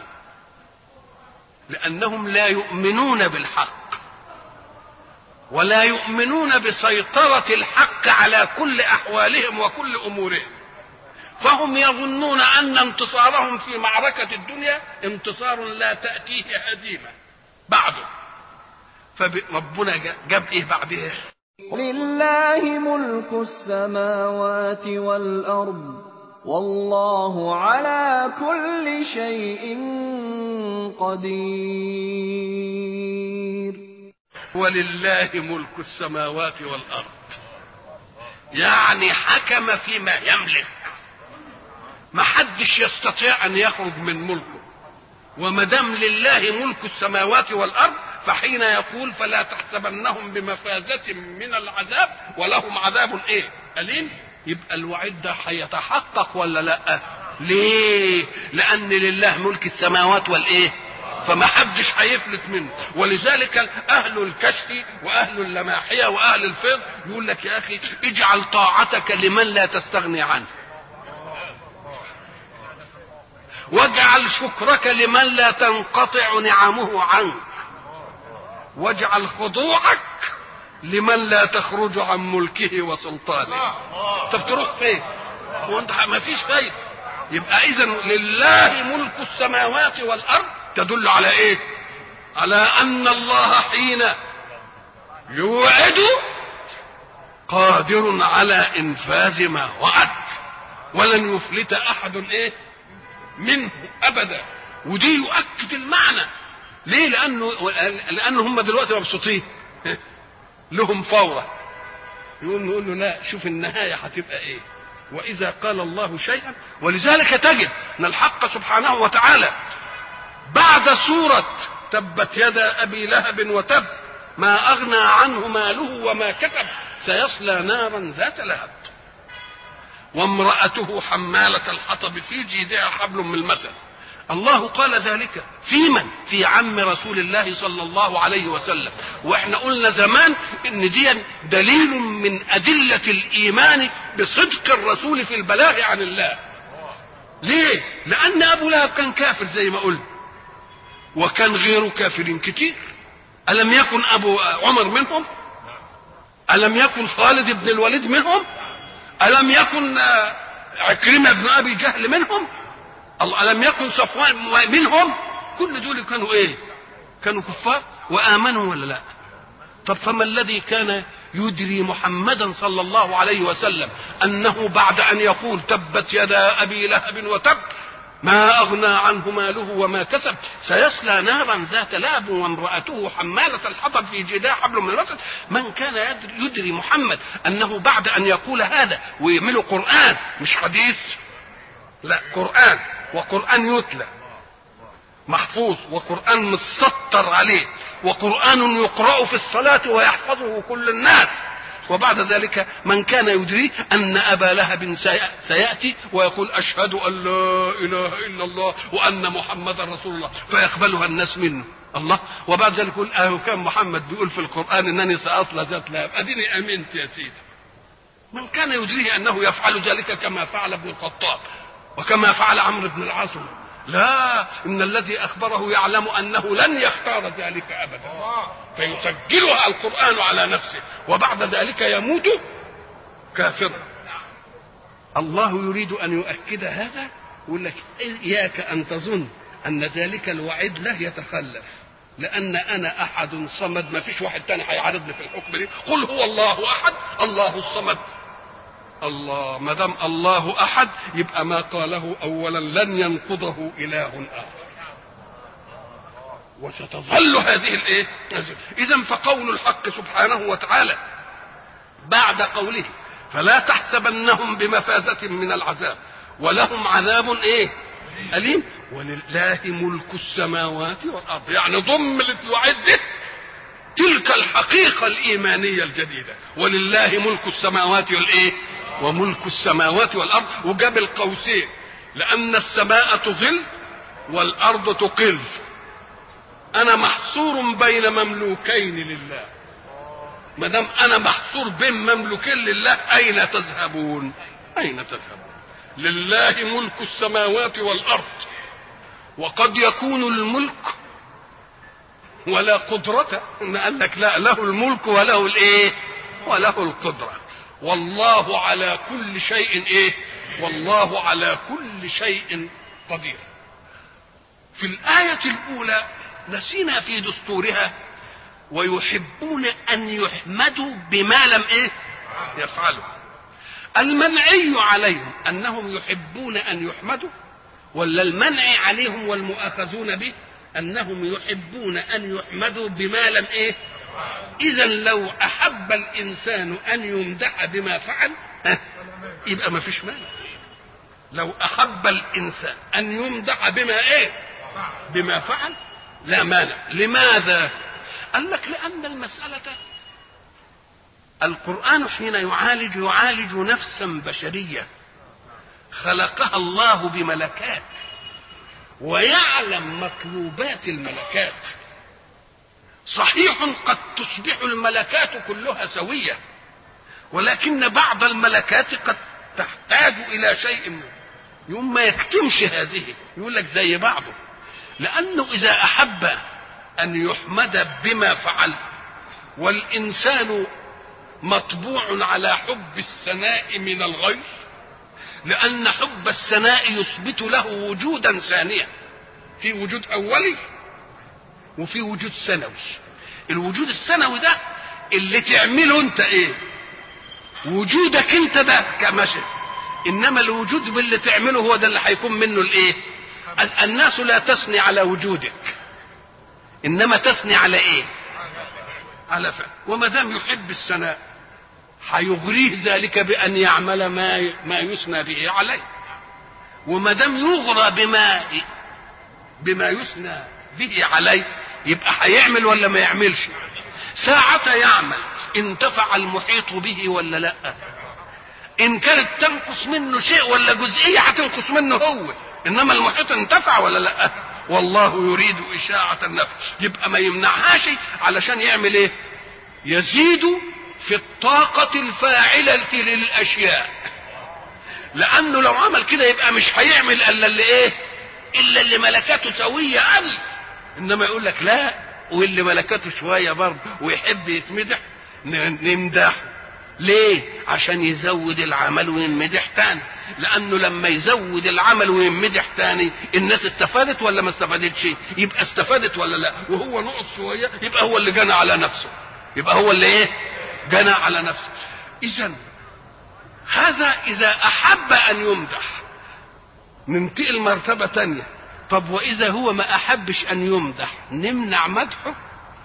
لأنهم لا يؤمنون بالحق ولا يؤمنون بسيطرة الحق على كل أحوالهم وكل أمورهم، فهم يظنون أن انتصارهم في معركة الدنيا انتصار لا تأتيه هزيمة بعده. فربنا جاب إيه بعدها؟ لله ملك السماوات والأرض والله على كل شيء قدير. ولله ملك السماوات والأرض، يعني حكم فيما يملك، ما حدش يستطيع أن يخرج من ملكه. وما دام لله ملك السماوات والأرض فحين يقول فلا تحسبنهم بمفازة من العذاب ولهم عذاب ايه؟ أليم، يبقى الوعيد ده هيتحقق ولا لا؟ ليه؟ لأن لله ملك السماوات والايه؟ فما حدش هيفلت منه. ولذلك أهل الكشف وأهل اللماحية وأهل الفيض يقول لك يا أخي اجعل طاعتك لمن لا تستغني عنه، واجعل شكرك لمن لا تنقطع نعمه عنك، واجعل خضوعك لمن لا تخرج عن ملكه وسلطانه. طب تروح فين؟ وانت ما فيش فايده. يبقى اذا لله ملك السماوات والارض تدل على ايه؟ على ان الله حين يوعد قادر على انفاذ ما وعد، ولن يفلت احد ايه منه ابدا. ودي يؤكد المعنى. ليه؟ لانه هم دلوقتي مبسوطين لهم فورة، يقول نقول له لا، شوف النهاية هتبقى ايه. واذا قال الله شيئا، ولذلك تجد ان الحق سبحانه وتعالى بعد سورة تبت يدا ابي لهب وتب ما أغنى عنه ماله وما كسب سيصلى نارا ذات لهب وامرأته حمالة الحطب في جيدها حبل من المسد. الله قال ذلك في من؟ في عم رسول الله صلى الله عليه وسلم. واحنا قلنا زمان ان دي دليل من أدلة الإيمان بصدق الرسول في البلاغ عن الله. ليه؟ لأن أبو لهب كان كافر زي ما قلنا، وكان غيره كافرين كتير. ألم يكن أبو عمر منهم؟ ألم يكن خالد بن الوليد منهم؟ ألم يكن عكرمة بن أبي جهل منهم؟ ألم يكن صفوان منهم؟ كل دول كانوا ايه؟ كانوا كفار وآمنوا ولا لا؟ طب فما الذي كان يدري محمدا صلى الله عليه وسلم أنه بعد أن يقول تبت يدا أبي لهب وتب ما أغنى عنه ماله وما كسب سيصلى نارا ذات لهب وامرأته حمالة الحطب في جيدها حبل من المسد؟ من كان يدري محمد أنه بعد أن يقول هذا ويعمله قرآن مش حديث، لا قرآن، وقرآن يتلى محفوظ، وقرآن مسطر عليه، وقرآن يقرأ في الصلاة ويحفظه كل الناس. وبعد ذلك من كان يدري أن أبا لهب سيأتي ويقول أشهد أن لا إله إلا الله وأن محمد رسول الله فيقبلها الناس منه الله. وبعد ذلك يقول كان محمد بيقول في القرآن أنني سأصل ذات لهب، أديني أمنت يا سيدي. من كان يدريه أنه يفعل ذلك كما فعل ابن الخطاب وكما فعل عمرو بن العاص؟ لا، إن الذي أخبره يعلم أنه لن يختار ذلك أبدا، فيسجلها القرآن على نفسه وبعد ذلك يموت كافرا. الله يريد أن يؤكد هذا، يقول لك إياك أن تظن أن ذلك الوعيد له يتخلف، لأن أنا أحد صمد، ما فيش واحد تاني هيعارضني في الحكم دي. قل هو الله أحد الله الصمد. الله ما دام الله أحد يبقى ما قاله أولا لن ينقضه إله آخر، وستظل هذه الايه؟ إذن فقول الحق سبحانه وتعالى بعد قوله فلا تحسبنهم بمفازة من العذاب ولهم عذاب ايه؟ أليم ولله ملك السماوات والأرض. يعني ضم الوعد ده تلك الحقيقة الإيمانية الجديدة، ولله ملك السماوات والايه؟ وملك السماوات والأرض، وجاب القوسين لأن السماء تظل والأرض تقل. أنا محصور بين مملوكين لله، ما دام أنا محصور بين مملوكين لله أين تذهبون؟ أين تذهبون؟ لله ملك السماوات والأرض. وقد يكون الملك ولا قدرة، إن قال لك لا، له الملك وله الإيه؟ وله القدرة. والله على كل شيء إيه؟ والله على كل شيء قدير. في الآية الأولى نسينا في دستورها ويحبون أن يحمدوا بما لم إيه؟ يفعلوا. المنعي عليهم أنهم يحبون أن يحمدوا، ولا المنع عليهم والمؤاخذون به أنهم يحبون أن يحمدوا بما لم إيه؟ إذا لو أحب الإنسان أن يمدح بما فعل يبقى ما فيش مانع. لو أحب الإنسان أن يمدح بما إيه؟ بما فعل لا مانع. لماذا؟ قال لك لأن المسألة القرآن حين يعالج نفسا بشرية خلقها الله بملكات ويعلم مطلوبات الملكات. صحيح قد تصبح الملكات كلها سوية، ولكن بعض الملكات قد تحتاج إلى شيء يوم ما يكتمش هذه، يقول لك زي بعضه. لأنه إذا أحب أن يحمد بما فعل، والإنسان مطبوع على حب الثناء من الغير، لأن حب الثناء يثبت له وجودا ثانيا، في وجود أولي وفي وجود ثانوي. الوجود الثانوي ده اللي تعمله انت ايه؟ وجودك انت ده كمشي، انما الوجود باللي تعمله هو ده اللي هيكون منه الايه؟ الناس لا تثني على وجودك، انما تثني على ايه؟ على فعل. وما دام يحب الثناء هيغريه ذلك بان يعمل ما يثنى به عليه، وما دام يغرى بما يثنى به عليه يبقى هيعمل ولا ما يعملش؟ ساعة يعمل انتفع المحيط به ولا لا؟ ان كانت تنقص منه شيء ولا جزئية هتنقص منه هو، انما المحيط انتفع ولا لا؟ والله يريد إشاعة النفع. يبقى ما يمنعهاش علشان يعمل ايه؟ يزيد في الطاقة الفاعلة للأشياء، لأنه لو عمل كده يبقى مش هيعمل إلا اللي ايه؟ إلا اللي ملكاته سوية ألف. إنما يقول لك لا، واللي ملكاته شوية برضه ويحب يتمدح نمدحه. ليه؟ عشان يزود العمل وينمدح تاني. لأنه لما يزود العمل وينمدح تاني الناس استفادت ولا ما استفادتش؟ يبقى استفادت ولا لا؟ وهو نقص شوية يبقى هو اللي جنى على نفسه، يبقى هو اللي ايه؟ جنى على نفسه. إذن هذا إذا أحب أن يمدح. ننتقل مرتبة تانية. طب وإذا هو ما أحبش أن يمدح نمنع مدحه؟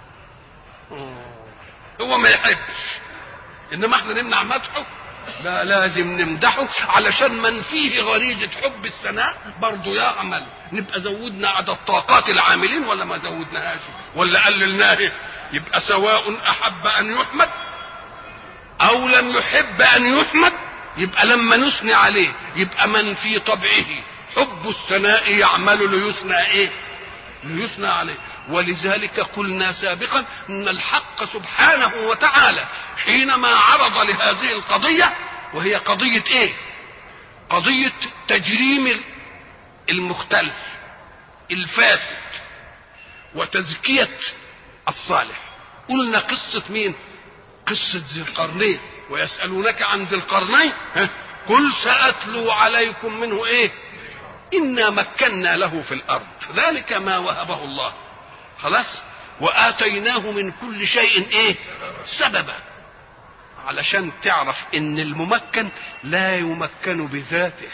هو ما يحبش، إنما احنا نمنع مدحه؟ لا، لازم نمدحه علشان من فيه غريزة حب الثناء برضه يعمل. نبقى زودنا عدد طاقات العاملين ولا ما زودناهاش ولا قللناه؟ يبقى سواء أحب أن يحمد أو لم يحب أن يحمد، يبقى لما نثني عليه يبقى من في طبعه حب الثناء يعمل ليثنى ايه؟ ليثنى عليه. ولذلك قلنا سابقا ان الحق سبحانه وتعالى حينما عرض لهذه القضية، وهي قضية ايه؟ قضية تجريم المختلف الفاسد وتزكية الصالح. قلنا قصة مين؟ قصة ذي القرنين. ويسألونك عن ذي القرنين قل سأتلو عليكم منه ايه؟ إنا مكنا له في الأرض ذلك ما وهبه الله. خلاص؟ وآتيناه من كل شيء ايه؟ سببا. علشان تعرف ان الممكن لا يمكن بذاته.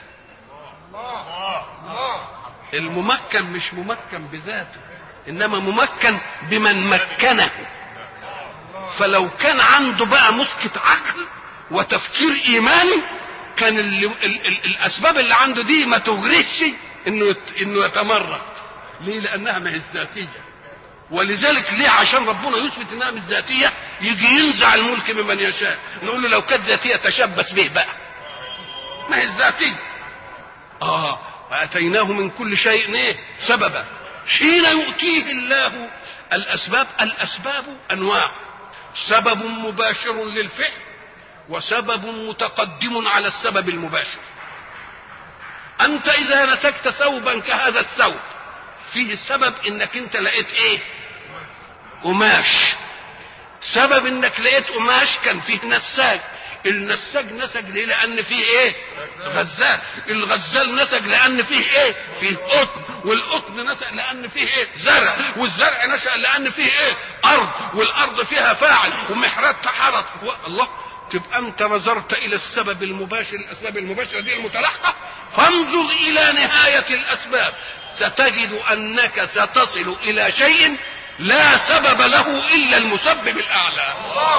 الممكن مش ممكن بذاته، انما ممكن بمن مكنه. فلو كان عنده بقى مسكة عقل وتفكير ايماني كان الاسباب اللي عنده دي ما تغريش انه يتمرد. ليه؟ لانها ما هي ذاتيه. ولذلك ليه؟ عشان ربنا يثبت انها مش ذاتيه يجي ينزع الملك ممن يشاء. نقول له لو كانت ذاتيه تشبث به بقى، ما هي ذاتيه. واتيناه من كل شيء ايه؟ سببا. حين يؤتيه الله الاسباب، الاسباب انواع: سبب مباشر للفعل وسبب متقدم على السبب المباشر. انت اذا نسكت ثوبا كهذا الثوب فيه سبب انك انت لقيت ايه؟ قماش. سبب انك لقيت قماش كان فيه نساج. النساج نسج ليه؟ لان فيه ايه؟ غزال. الغزال نسج لان فيه ايه؟ فيه قطن. والقطن نسج لان فيه ايه؟ زرع. والزرع نشأ لان فيه ايه؟ ارض. والارض فيها فاعل ومحرات تحرك. الله، تبقى انت نظرت الى السبب المباشر، الاسباب المباشره دي المتلاحقه، فانظر الى نهايه الاسباب ستجد انك ستصل الى شيء لا سبب له الا المسبب الاعلى.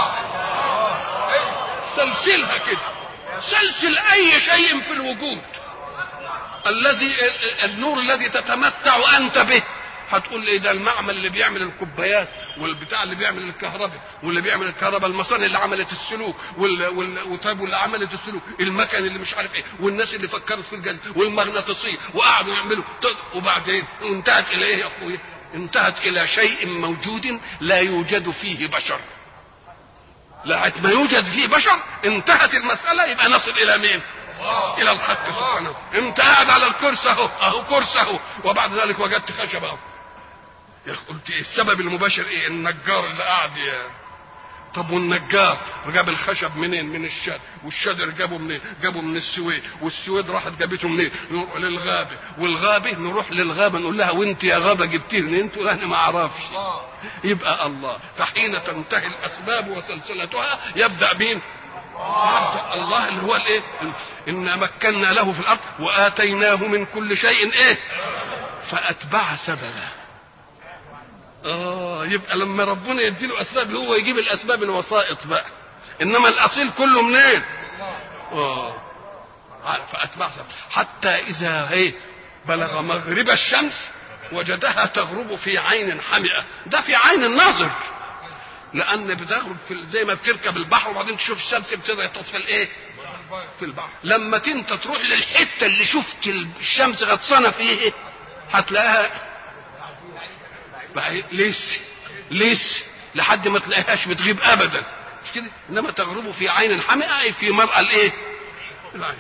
سلسلها كده، سلسل اي شيء في الوجود. الذي النور الذي تتمتع انت به، هتقول ايه؟ ده المعمل اللي بيعمل الكوبايات، والبتاع اللي بيعمل الكهرباء، واللي بيعمل الكهرباء، المصانع اللي عملت السلوك، وطيب واللي عملت السلوك، المكن اللي مش عارف ايه، والناس اللي فكرت في الجاز والمغناطيسيه وقعدوا يعملوا. وبعدين انتهت الى ايه يا اخويا؟ انتهت الى شيء موجود لا يوجد فيه بشر. لغايه ما يوجد فيه بشر انتهت المساله. يبقى نصل الى مين؟ الى الحق سبحانه. انت قاعد على الكرسي اهو كرسي اهو، وبعد ذلك وجدت خشب اهو. قلت ايه السبب المباشر؟ ايه؟ النجار اللي قاعد طب والنجار جاب الخشب منين؟ من الشجر. والشجر جابه منين؟ جابه من السويد. والسويد راحت جابته منين؟ نروح للغابه. والغابه نروح للغابه نقول لها وانت يا غابه جبتيه منين؟ انت انا ما اعرفش. يبقى الله. فحين تنتهي الاسباب وسلسلتها يبدا مين؟ يبدا الله اللي هو الايه؟ إنا مكنا له في الارض واتيناه من كل شيء ايه؟ فاتبع سببا. يبقى لما ربنا يديله اسباب هو يجيب الاسباب الوسائط بقى، انما الاصيل كله منين؟ فاتبع سببا حتى اذا بلغ مغرب الشمس وجدها تغرب في عين حمئة. ده في عين الناظر، لان بتغرب زي ما بتركب البحر وبعدين تشوف الشمس بتبدا تطفي الايه في البحر. لما انت تروح للحته اللي شفت الشمس غطسانه فيه هتلاقيها لسه لحد ما تلاقيهاش بتغيب ابدا، مش كده؟ انما تغرب في عين حمئه، اي في مرأى الايه العين.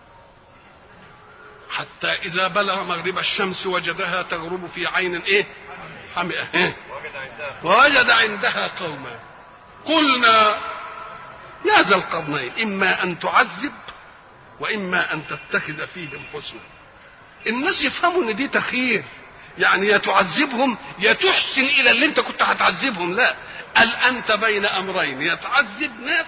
حتى اذا بلغ مغرب الشمس وجدها تغرب في عين ايه حمئه ووجد عندها قوما قلنا يا ذا القرنين اما ان تعذب واما ان تتخذ فيهم حسنا. الناس يفهموا ان دي تخيير، يعني يا تعذبهم يا تحسن الى اللي انت كنت هتعذبهم. لا، قال انت بين امرين، يا تعذب ناس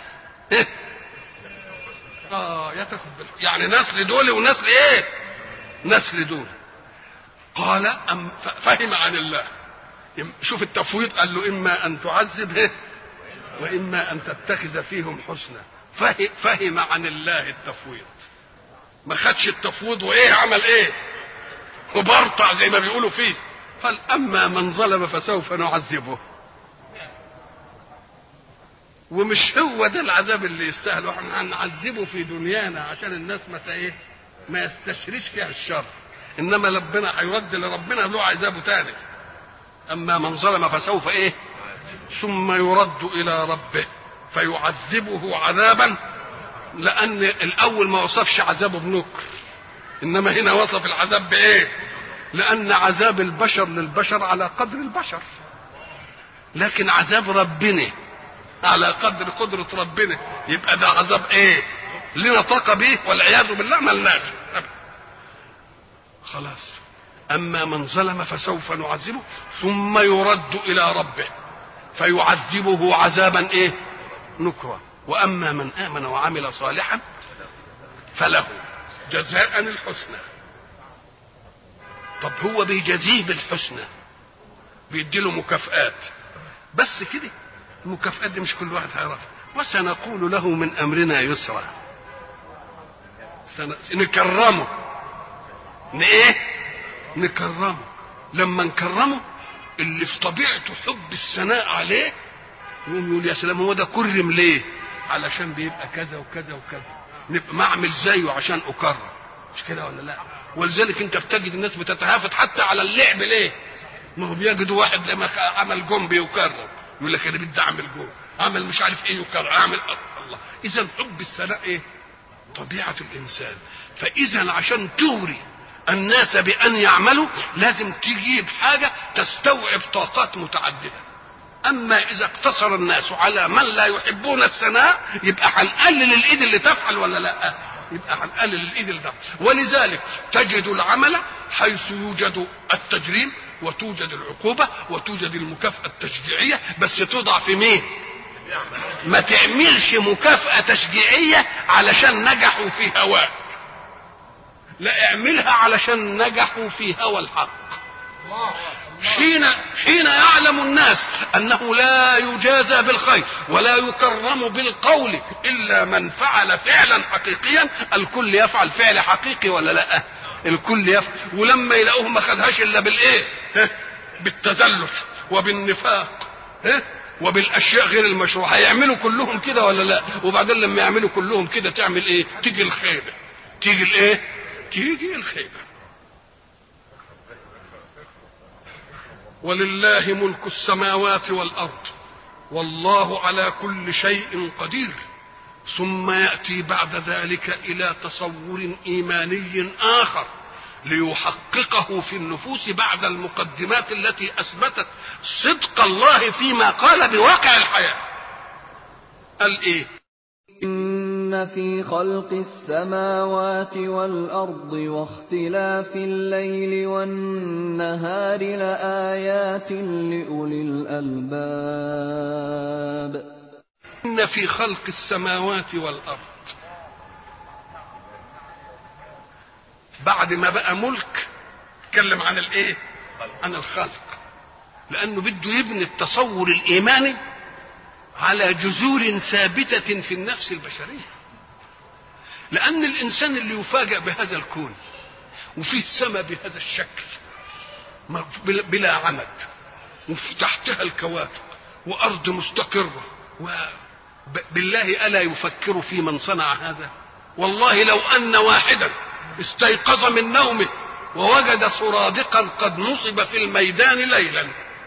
يا تاخد يعني ناس لدول وناس لايه، ناس لدول. قال فهم عن الله. شوف التفويض، قال له اما ان تعذب واما ان تتخذ فيهم حسنا. فهم عن الله التفويض، ما خدش التفويض وايه عمل ايه وبرطع زي ما بيقولوا فيه. قال اما من ظلم فسوف نعذبه. ومش هو ده العذاب اللي يستاهله، احنا هنعذبه في دنيانا عشان الناس ما يستشريش فيها الشر، انما ربنا هيرد لربنا له عذابه تاني. اما من ظلم فسوف ايه ثم يرد الى ربه فيعذبه عذابا، لان الاول ما وصفش عذابه بنكر، انما هنا وصف العذاب بايه؟ لان عذاب البشر للبشر على قدر البشر، لكن عذاب ربنا على قدر قدرة ربنا. يبقى ده عذاب ايه لنا طاقة به والعياذ بالله ملناش خلاص. اما من ظلم فسوف نعذبه ثم يرد الى ربه فيعذبه عذابا ايه نكرا، واما من امن وعمل صالحا فله جزاء الحسنى. طب هو بيجازيه بالحسنى، بيديله مكافآت بس كده؟ المكافآت دي مش كل واحد هيعرفها. وسنقول له من امرنا يسرا، نكرمه نكرمه. لما نكرمه اللي في طبيعته حب الثناء عليه يقوم يقول يا سلام، هو ده كرم ليه؟ علشان بيبقى كذا وكذا وكذا، نبقى ما اعمل زيه عشان اكرم، مش كده ولا لا؟ ولذلك انت بتجد الناس بتتهافت حتى على اللعب. ليه؟ ما هو بيجدوا واحد لما عمل جون بيكرم، يقول لك انا بدي اعمل جون، عمل مش عارف ايه يكرم، اعمل الله. اذا حب الثناء ايه؟ طبيعه الانسان. فاذا عشان تغري الناس بان يعملوا لازم تجيب حاجه تستوعب طاقات متعدده. اما اذا اقتصر الناس على من لا يحبون الثناء يبقى هنقلل الايد اللي تفعل ولا لا؟ يبقى هنقلل الايد اللي تفعل. ولذلك تجد العمل حيث يوجد التجريم وتوجد العقوبه وتوجد المكافاه التشجيعيه، بس توضع في مين؟ ما تعملش مكافاه تشجيعيه علشان نجحوا في هواك، لا اعملها علشان نجحوا في هوى الحق. حين يعلم الناس انه لا يجازى بالخير ولا يكرم بالقول الا من فعل فعلا حقيقيا، الكل يفعل فعل حقيقي ولا لا؟ الكل يفعل. ولما يلاقوه ما خدهاش الا بالايه؟ بالتزلف وبالنفاق وبالاشياء غير المشروعه، هيعملوا كلهم كده ولا لا؟ وبعدين لما يعملوا كلهم كده تعمل ايه؟ تيجي الخيبه. تيجي الايه؟ تيجي الخيبه. ولله ملك السماوات والارض والله على كل شيء قدير. ثم ياتي بعد ذلك الى تصور ايماني اخر ليحققه في النفوس بعد المقدمات التي اثبتت صدق الله فيما قال بواقع الحياه. قال ايه؟ إن في خلق السماوات والأرض واختلاف الليل والنهار لآيات لأولي الألباب. إن في خلق السماوات والأرض، بعد ما بقى ملك اتكلم عن الايه؟ عن الخلق، لأنه بده يبني التصور الإيماني على جذور ثابتة في النفس البشرية. لأن الإنسان اللي يفاجأ بهذا الكون وفيه السماء بهذا الشكل بلا عمد وفي تحتها الكواكب وارض مستقره بالله الا يفكر في من صنع هذا؟ والله لو ان واحدا استيقظ من نومه ووجد سرادقا قد نصب في الميدان ليلا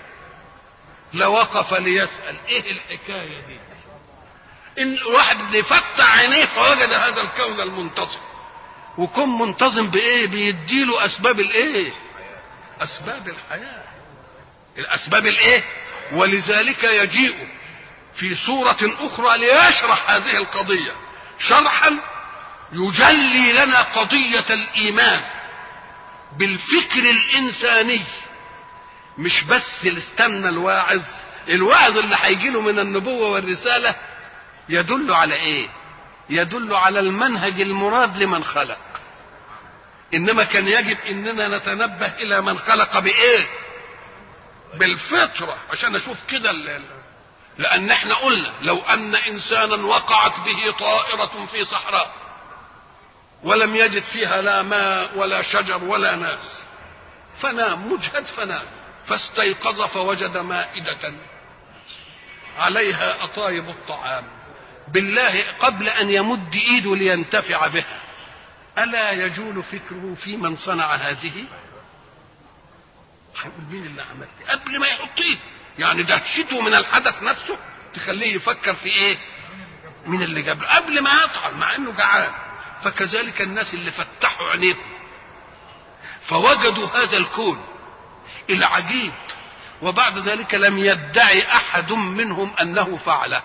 لوقف ليسأل ايه الحكاية دي. ان واحد يفتح عينيه فوجد هذا الكون المنتظم، وكون منتظم بايه؟ بيديله اسباب الايه؟ اسباب الحياة، الاسباب الايه؟ ولذلك يجيء في سورة اخرى ليشرح هذه القضية شرحا يجلي لنا قضية الايمان بالفكر الانساني، مش بس استنى الواعظ اللي هيجيله من النبوة والرسالة يدل على ايه؟ يدل على المنهج المراد لمن خلق. انما كان يجب اننا نتنبه الى من خلق بايه؟ بالفطرة، عشان نشوف كده لان احنا قلنا لو ان انسانا وقعت به طائرة في صحراء ولم يجد فيها لا ماء ولا شجر ولا ناس، فنام مجهد، فنام فاستيقظ فوجد مائدة عليها أطايب الطعام، بالله قبل أن يمد إيده لينتفع بها ألا يجول فكره في من صنع هذه؟ هيقول مين اللي عمل قبل ما يحط إيده؟ يعني دهشته من الحدث نفسه تخليه يفكر في إيه؟ مين اللي جاب قبل ما يطعم مع إنه جعان. فكذلك الناس اللي فتحوا عينيهم فوجدوا هذا الكون العجيب، وبعد ذلك لم يدعي احد منهم انه فعله.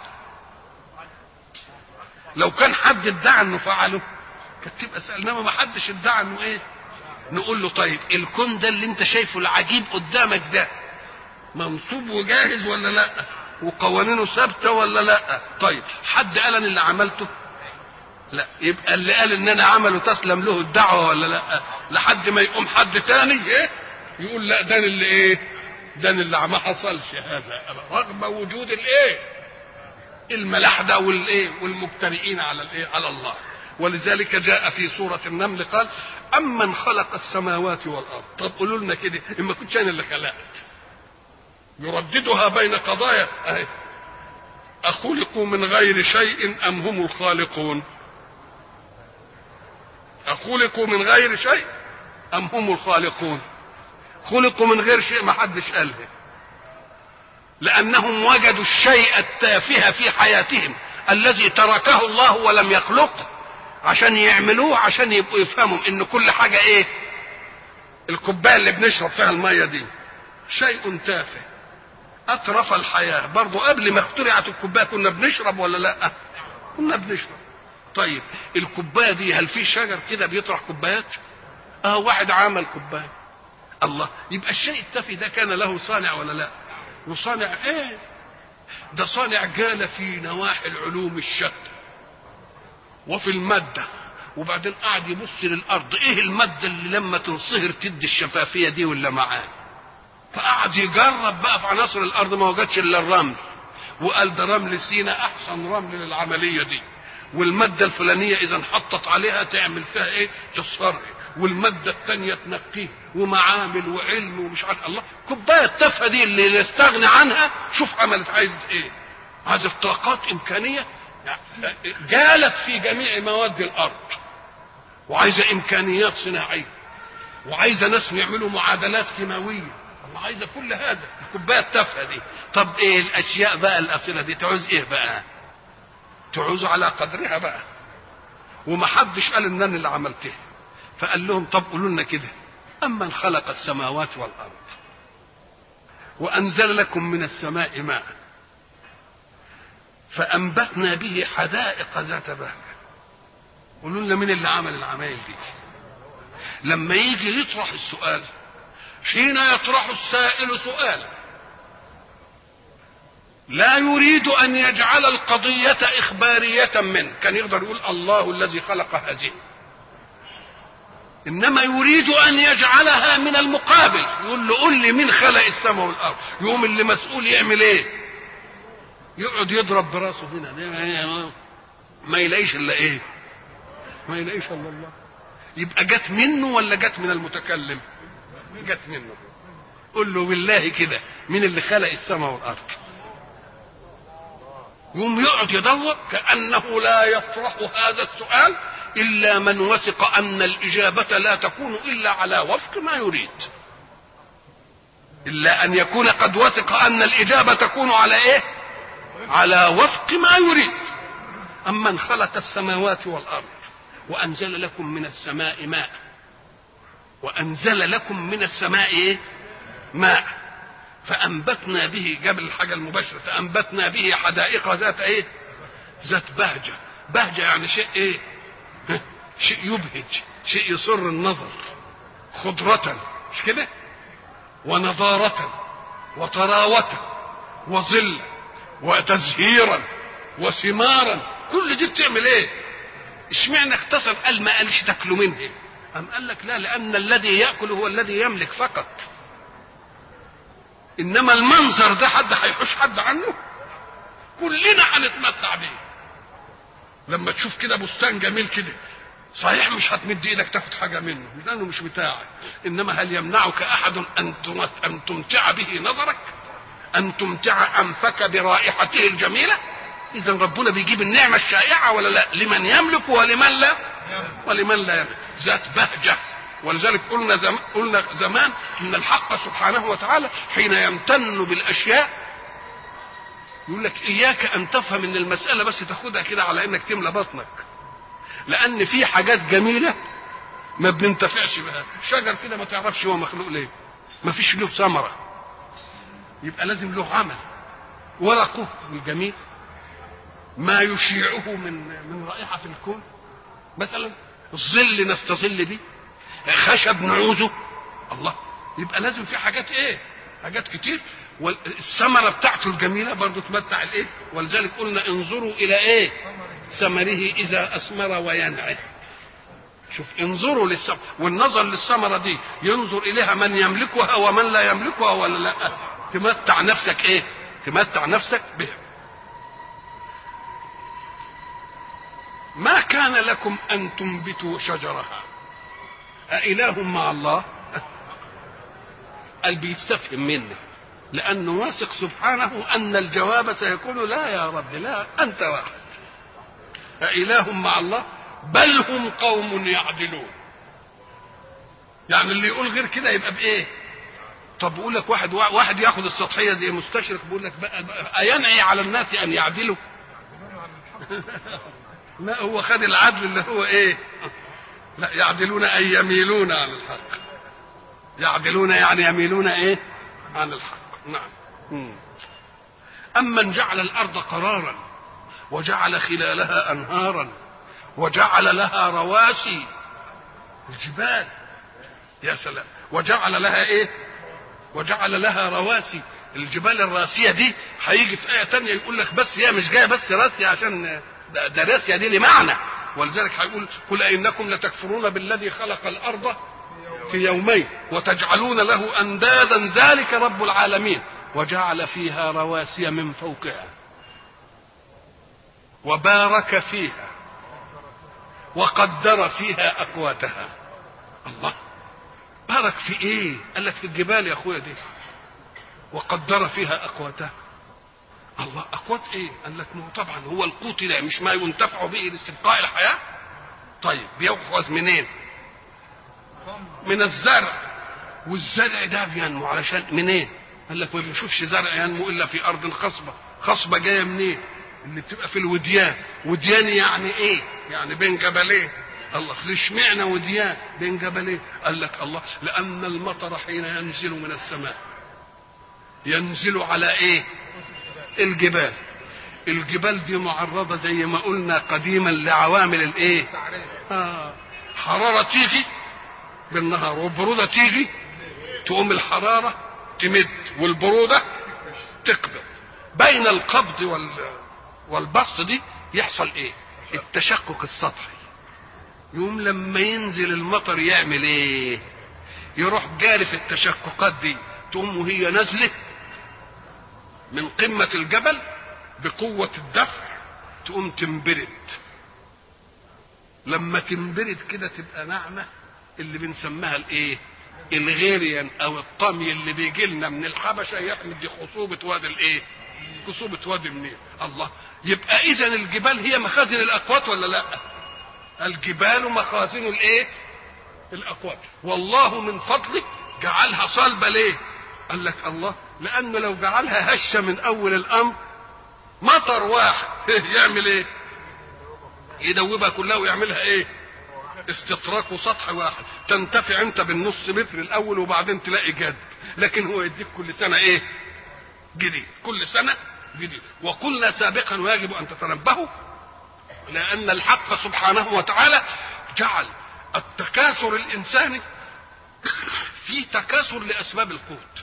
لو كان حد ادعى انه فعله كانت تبقى سألنا، ما حدش ادعى انه ايه. نقول له طيب الكون ده اللي انت شايفه العجيب قدامك ده منصوب وجاهز ولا لا؟ وقوانينه ثابته ولا لا؟ طيب حد قال ان اللي عملته؟ لا. يبقى اللي قال ان انا عمله تسلم له الدعوه ولا لا؟ لحد ما يقوم حد تاني ايه يقول لا ده اللي ايه؟ ده اللي ما حصلش هذا رغم وجود الايه؟ الملاحده والايه؟ والمجترئين على الايه؟ على الله. ولذلك جاء في سوره النمل قال امن خلق السماوات والارض. طب قولوا لنا كده ان ما كنتش انا اللي خلقت، يرددها بين قضايا اهي، اخلقوا من غير شيء ام هم الخالقون؟ أخلقوا من غير شيء أم هم الخالقون؟ خلقوا من غير شيء ما حدش قالها، لأنهم وجدوا الشيء التافه في حياتهم الذي تركه الله ولم يخلقه عشان يعملوه، عشان يبقوا يفهموا إن كل حاجة إيه؟ الكوباية اللي بنشرب فيها المية دي شيء تافه أطرف الحياة. برضو قبل ما اخترعت الكوباية كنا بنشرب ولا لأ؟ كنا بنشرب. طيب الكوبايه دي هل في شجر كده بيطرح كوبايات؟ واحد عمل كوبايه. الله، يبقى الشيء التافه ده كان له صانع ولا لا؟ وصانع ايه؟ ده صانع جال في نواحي العلوم الشتى وفي الماده، وبعدين قعد يبص للارض ايه الماده اللي لما تنصهر تدي الشفافيه دي ولا معاه، فقعد يجرب بقى في عناصر الارض ما وجدش الا الرمل، وقال ده رمل سينا احسن رمل للعمليه دي، والماده الفلانيه اذا انحطت عليها تعمل فيها ايه؟ تصهر، والماده الثانيه تنقيه، ومعامل وعلم ومش عارف. الله، كوبايه التافهه دي اللي يستغني عنها شوف عملت عايزه ايه؟ عايزه طاقات امكانيه جالت في جميع مواد الارض، وعايزه امكانيات صناعيه، وعايزه ناس يعملوا معادلات كيماويه، الله عايزه كل هذا الكوبايه التافهه دي. طب ايه الاشياء بقى الاصيله دي تعوز ايه بقى؟ تعوز على قدرها بقى، وما حدش قال ان انا اللي عملتها. فقال لهم طب قولوا لنا كده، امن خلق السماوات والارض وانزل لكم من السماء ماء فانبتنا به حدائق ذات بهجه. قولوا لنا مين اللي عمل العمايل دي؟ لما يجي يطرح السؤال، حين يطرح السائل سؤالا لا يريد ان يجعل القضية اخبارية منه، كان يقدر يقول الله الذي خلق هذه، انما يريد ان يجعلها من المقابل، يقول له قل لي مين خلق السماء والارض. يقوم اللي مسؤول يعمل ايه؟ يقعد يضرب براسه هنا ما يلاقيش الا ايه؟ ما يلاقيش الا الله. يبقى جت منه ولا جت من المتكلم؟ جت منه. قل له بالله كده مين اللي خلق السماء والارض؟ يقوم يقعد يدور كأنه لا يطرح هذا السؤال إلا من وثق أن الإجابة لا تكون إلا على وفق ما يريد، إلا أن يكون قد وثق أن الإجابة تكون على إيه؟ على وفق ما يريد. أمن خلق السماوات والأرض وأنزل لكم من السماء ماء، وأنزل لكم من السماء إيه؟ ماء، فأنبتنا به، جاب الحاجة المباشرة، فأنبتنا به حدائق ذات إيه؟ ذات بهجة. بهجة يعني شيء إيه؟ شيء يبهج، شيء يسر النظر، خضرة، مش كده؟ ونضارة وطراوة وظل وتزهيرا وثمارا، كل دي بتعمل ايه؟ اشمعنى اختصر قال ما قالش تاكلوا منه؟ قال لك لا، لان الذي ياكل هو الذي يملك فقط، انما المنظر ده حد هيحوش حد عنه؟ كلنا هنتمتع بيه. لما تشوف كده بستان جميل كده، صحيح مش هتمد ايدك تاخد حاجه منه لانه مش بتاعك، انما هل يمنعك احد ان تمتع به نظرك، ان تمتع انفك برائحته الجميله؟ اذا ربنا بيجيب النعمه الشائعه ولا لا؟ لمن يملك ولمن لا يملك، ذات بهجه. ولذلك قلنا زمان ان الحق سبحانه وتعالى حين يمتن بالاشياء يقول لك اياك ان تفهم ان المساله بس تاخدها كده على انك تملى بطنك، لان في حاجات جميله ما بننتفعش بها. شجر كده ما تعرفش هو مخلوق ليه، ما فيش له ثمره، يبقى لازم له عمل. ورقه الجميل ما يشيعه من رائحه في الكون، مثلا الظل نستظل به، خشب نعوزه، الله، يبقى لازم في حاجات ايه؟ حاجات كتير. والثمره بتاعته الجميله برضه تمتع الايه؟ ولذلك قلنا انظروا الى ايه؟ ثمره اذا اثمر وينعم. شوف، انظروا للثمره، والنظر للثمره دي ينظر اليها من يملكها ومن لا يملكها ولا لا؟ تمتع نفسك ايه؟ تمتع نفسك بها. ما كان لكم ان تنبتوا شجرها أإله مع الله؟ قال بيستفهم منه لأنه واثق سبحانه أن الجواب سيكون لا يا رب، لا، أنت واحد. أإله مع الله بل هم قوم يعدلون. يعني اللي يقول غير كده يبقى بإيه؟ طب بقول لك واحد ياخد السطحية زي مستشرق، بيقول لك بقى أينعي على الناس أن يعدلوا؟ لا، هو خد العدل اللي هو إيه؟ لا، يعدلون أي يميلون عن الحق. يعدلون يعني يميلون ايه؟ عن الحق. نعم. أمن جعل الأرض قرارا وجعل خلالها أنهارا وجعل لها رواسي، الجبال، يا سلام، وجعل لها ايه؟ وجعل لها رواسي. الجبال الراسية دي هيجي في آية تانية يقول لك بس هي مش جاية بس راسية عشان ده راسية دي لمعنى، ولذلك هيقول قل إنكم لتكفرون بالذي خلق الأرض في يومين وتجعلون له أندادا ذلك رب العالمين وجعل فيها رواسي من فوقها وبارك فيها وقدر فيها أقواتها. الله، بارك في ايه؟ قال لك في الجبال يا اخويا دي، وقدر فيها أقواتها. الله، أقوات ايه؟ قال لك طبعا هو القوت ده مش ما ينتفع به لاستبقاء الحياة. طيب بيأخذ منين؟ من الزرع، والزرع ده بينمو علشان منين؟ قال لك ما بنشوفش زرع ينمو الا في ارض خصبه. خصبه جايه منين؟ اللي بتبقى في الوديان. وديان يعني ايه؟ يعني بين جبلين. الله، ليش معنى وديان بين جبلين؟ قال لك الله، لان المطر حين ينزل من السماء ينزل على ايه؟ الجبال. الجبال دي معرضه زي ما قلنا قديما لعوامل الايه؟ حراره تيجي بالنهار والبروده تيجي، تقوم الحراره تمد والبروده تقبض. بين القبض والبسط دي يحصل ايه؟ التشقق السطحي. يوم لما ينزل المطر يعمل ايه؟ يروح جاري في التشققات دي، تقوم وهي نازله من قمه الجبل بقوه الدفع تقوم تنبرد. لما تنبرد كده تبقى ناعمه، اللي بنسميها الايه؟ الغيريان او الطمي اللي بيجي لنا من الحبشه، يحمد دي خصوبه وادي الايه؟ خصوبه وادي النيل. الله، يبقى اذا الجبال هي مخازن الاقوات ولا لا؟ الجبال مخازن الايه؟ الاقوات. والله من فضله جعلها صلبه. ليه؟ قال لك الله، لانه لو جعلها هشه من اول الامر مطر واحد يعمل ايه؟ يدوبها كلها ويعملها ايه؟ استطراق وسطح واحد، تنتفع انت بالنص متر الاول وبعدين تلاقي جد. لكن هو يديك كل سنه ايه؟ جديد، كل سنه جديد. وقلنا سابقا ويجب ان تتنبهوا لان الحق سبحانه وتعالى جعل التكاثر الانساني في تكاثر لاسباب القوت.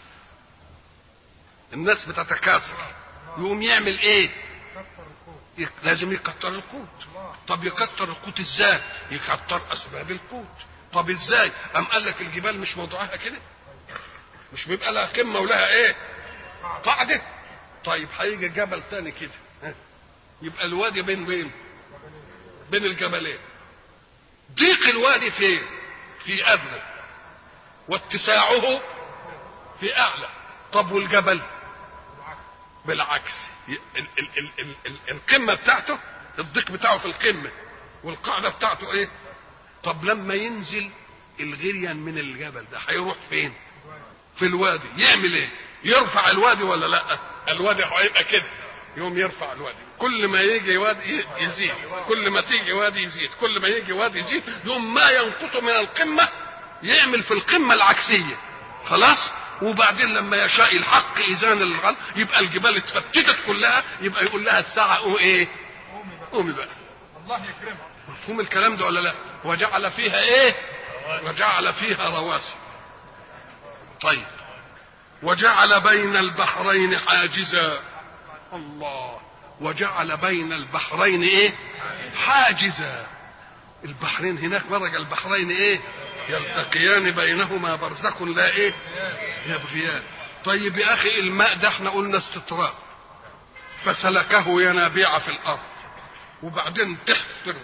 الناس بتتكاثر، يقوم يعمل ايه؟ لازم يكتر القوت. طب يكتر القوت ازاي؟ يكتر اسباب القوت. طب ازاي؟ قام قال لك الجبال مش موضوعها كده، مش بيبقى لها قمه ولها ايه؟ قاعده. طيب هيجي جبل تاني كده، يبقى الوادي بين الجبلين. ضيق الوادي فين؟ في ادنى، واتساعه في اعلى. طب والجبل بالعكس، القمه بتاعته الضيق بتاعه في القمه والقاعده بتاعته ايه؟ طب لما ينزل الغريان من الجبل ده هيروح فين؟ في الوادي. يعمل ايه؟ يرفع الوادي ولا لا؟ الوادي هيبقى كده، يوم يرفع الوادي. كل ما يجي وادي يزيد، كل ما تيجي وادي يزيد، كل ما يجي وادي يزيد. يوم ما ينقص من القمه يعمل في القمه العكسيه. خلاص. وبعدين لما يشاء الحق اذان الغل يبقى الجبال اتفتتت كلها، يبقى يقول لها الساعه ايه؟ قومي بقى. الله يكرمك. مفهوم الكلام ده ولا لا؟ وجعل فيها ايه؟ وجعل فيها رواسي. طيب، وجعل بين البحرين حاجزا. الله. وجعل بين البحرين ايه؟ حاجزا. البحرين هناك مرج البحرين ايه؟ يلتقيان بينهما برزخ لا ايه؟ يبغيان. طيب يا اخي الماء ده احنا قلنا استطراق، فسلكه ينابيع في الارض، وبعدين تحفر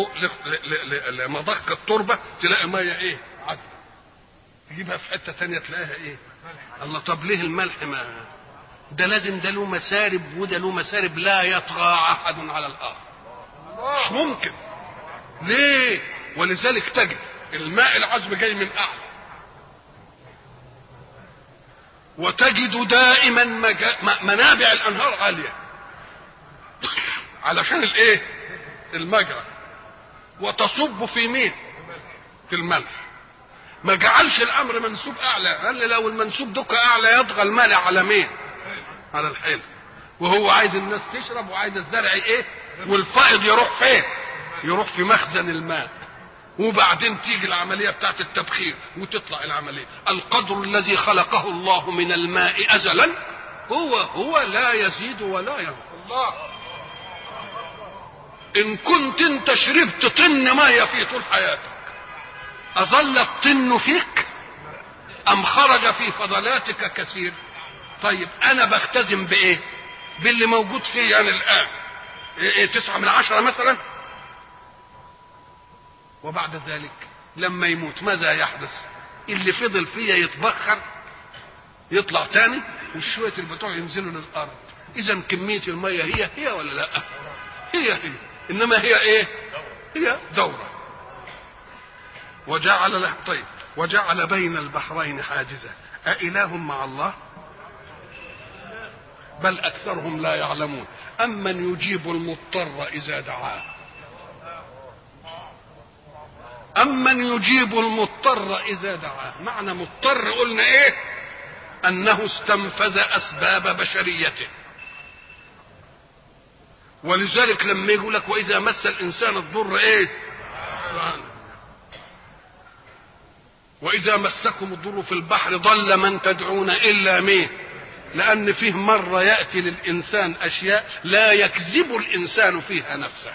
لمضخ التربه تلاقي ميه ايه؟ عذبه. تجيبها في حته ثانيه تلاقيها ايه؟ الله. طب ليه الملح ما ده لازم ده له مسارب وده له مسارب، لا يطغى احد على الارض. مش ممكن. ليه؟ ولذلك تجد الماء العذب جاي من اعلى، وتجد دائما منابع الانهار عاليه علشان الايه؟ المجرى. وتصب في مين؟ في الملح. ما جعلش الامر منسوب اعلى، قال لي لو المنسوب دك اعلى يطغى المالع على مين؟ على الحلو. وهو عايز الناس تشرب وعايز الزرع ايه؟ والفائض يروح فين؟ يروح في مخزن الماء. وبعدين تيجي العمليه بتاعت التبخير وتطلع العمليه. القدر الذي خلقه الله من الماء ازلا هو لا يزيد ولا ينقص. ان كنت انت شربت طن ميه فيه طول حياتك، اظل الطن فيك ام خرج في فضلاتك كثير؟ طيب انا بختزن بايه؟ باللي موجود فيه يعني الان 9/10 مثلا. وبعد ذلك لما يموت ماذا يحدث؟ اللي فضل فيه يتبخر يطلع تاني، والشوية البتوع ينزلوا للارض. اذا كمية المية هي ولا لا؟ هي انما هي ايه؟ هي دورة. وجعل له. طيب، وجعل بين البحرين حاجزا أإله مع الله؟ بل أكثرهم لا يعلمون. أمن يجيب المضطر إذا دعاه. أمن يجيب المضطر إذا دعاه. معنى مضطر قلنا إيه؟ أنه استنفذ أسباب بشريته. ولذلك لما يقول لك وإذا مس الإنسان الضر إيه؟ وإذا مسكم الضر في البحر ضل من تدعون إلا مين؟ لأن فيه مرة يأتي للإنسان أشياء لا يكذب الإنسان فيها نفسه.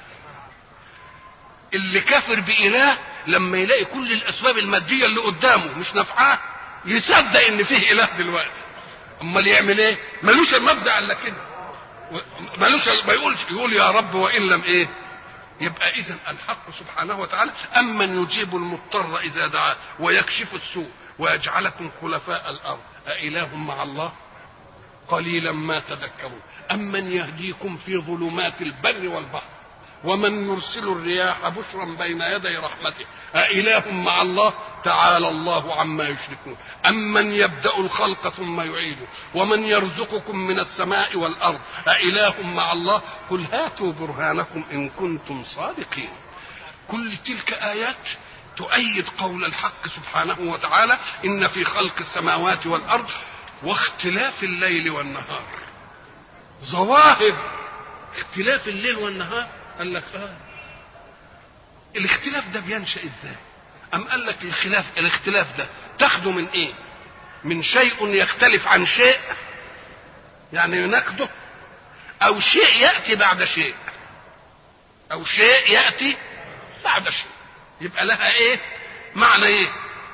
اللي كافر بإله لما يلاقي كل الأسباب المادية اللي قدامه مش نافعاه يصدق إن فيه إله دلوقتي. أمال يعمل إيه؟ ملوش المبدأ إلا كده، ملوش ما يقول يا رب وإن لم إيه. يبقى إذن الحق سبحانه وتعالى أمن يجيب المضطر إذا دعاه ويكشف السوء ويجعلكم خلفاء الأرض أإله مع الله؟ قليلا ما تذكرون أمن يهديكم في ظلمات البر والبحر ومن يرسل الرياح بشرا بين يدي رحمته أإله مع الله تعالى الله عما يشركون أمن يبدأ الخلق ثم يعيده ومن يرزقكم من السماء والأرض أإله مع الله قل هاتوا برهانكم إن كنتم صادقين. كل تلك آيات تؤيد قول الحق سبحانه وتعالى إن في خلق السماوات والأرض واختلاف الليل والنهار. ظواهر اختلاف الليل والنهار قال لك الاختلاف ده بينشأ ازاي؟ أم قال لك الاختلاف ده تاخده من ايه؟ من شيء يختلف عن شيء يعني يناقضه، او شيء يأتي بعد شيء، او شيء يأتي بعد شيء. يبقى لها ايه؟ معنى ايه؟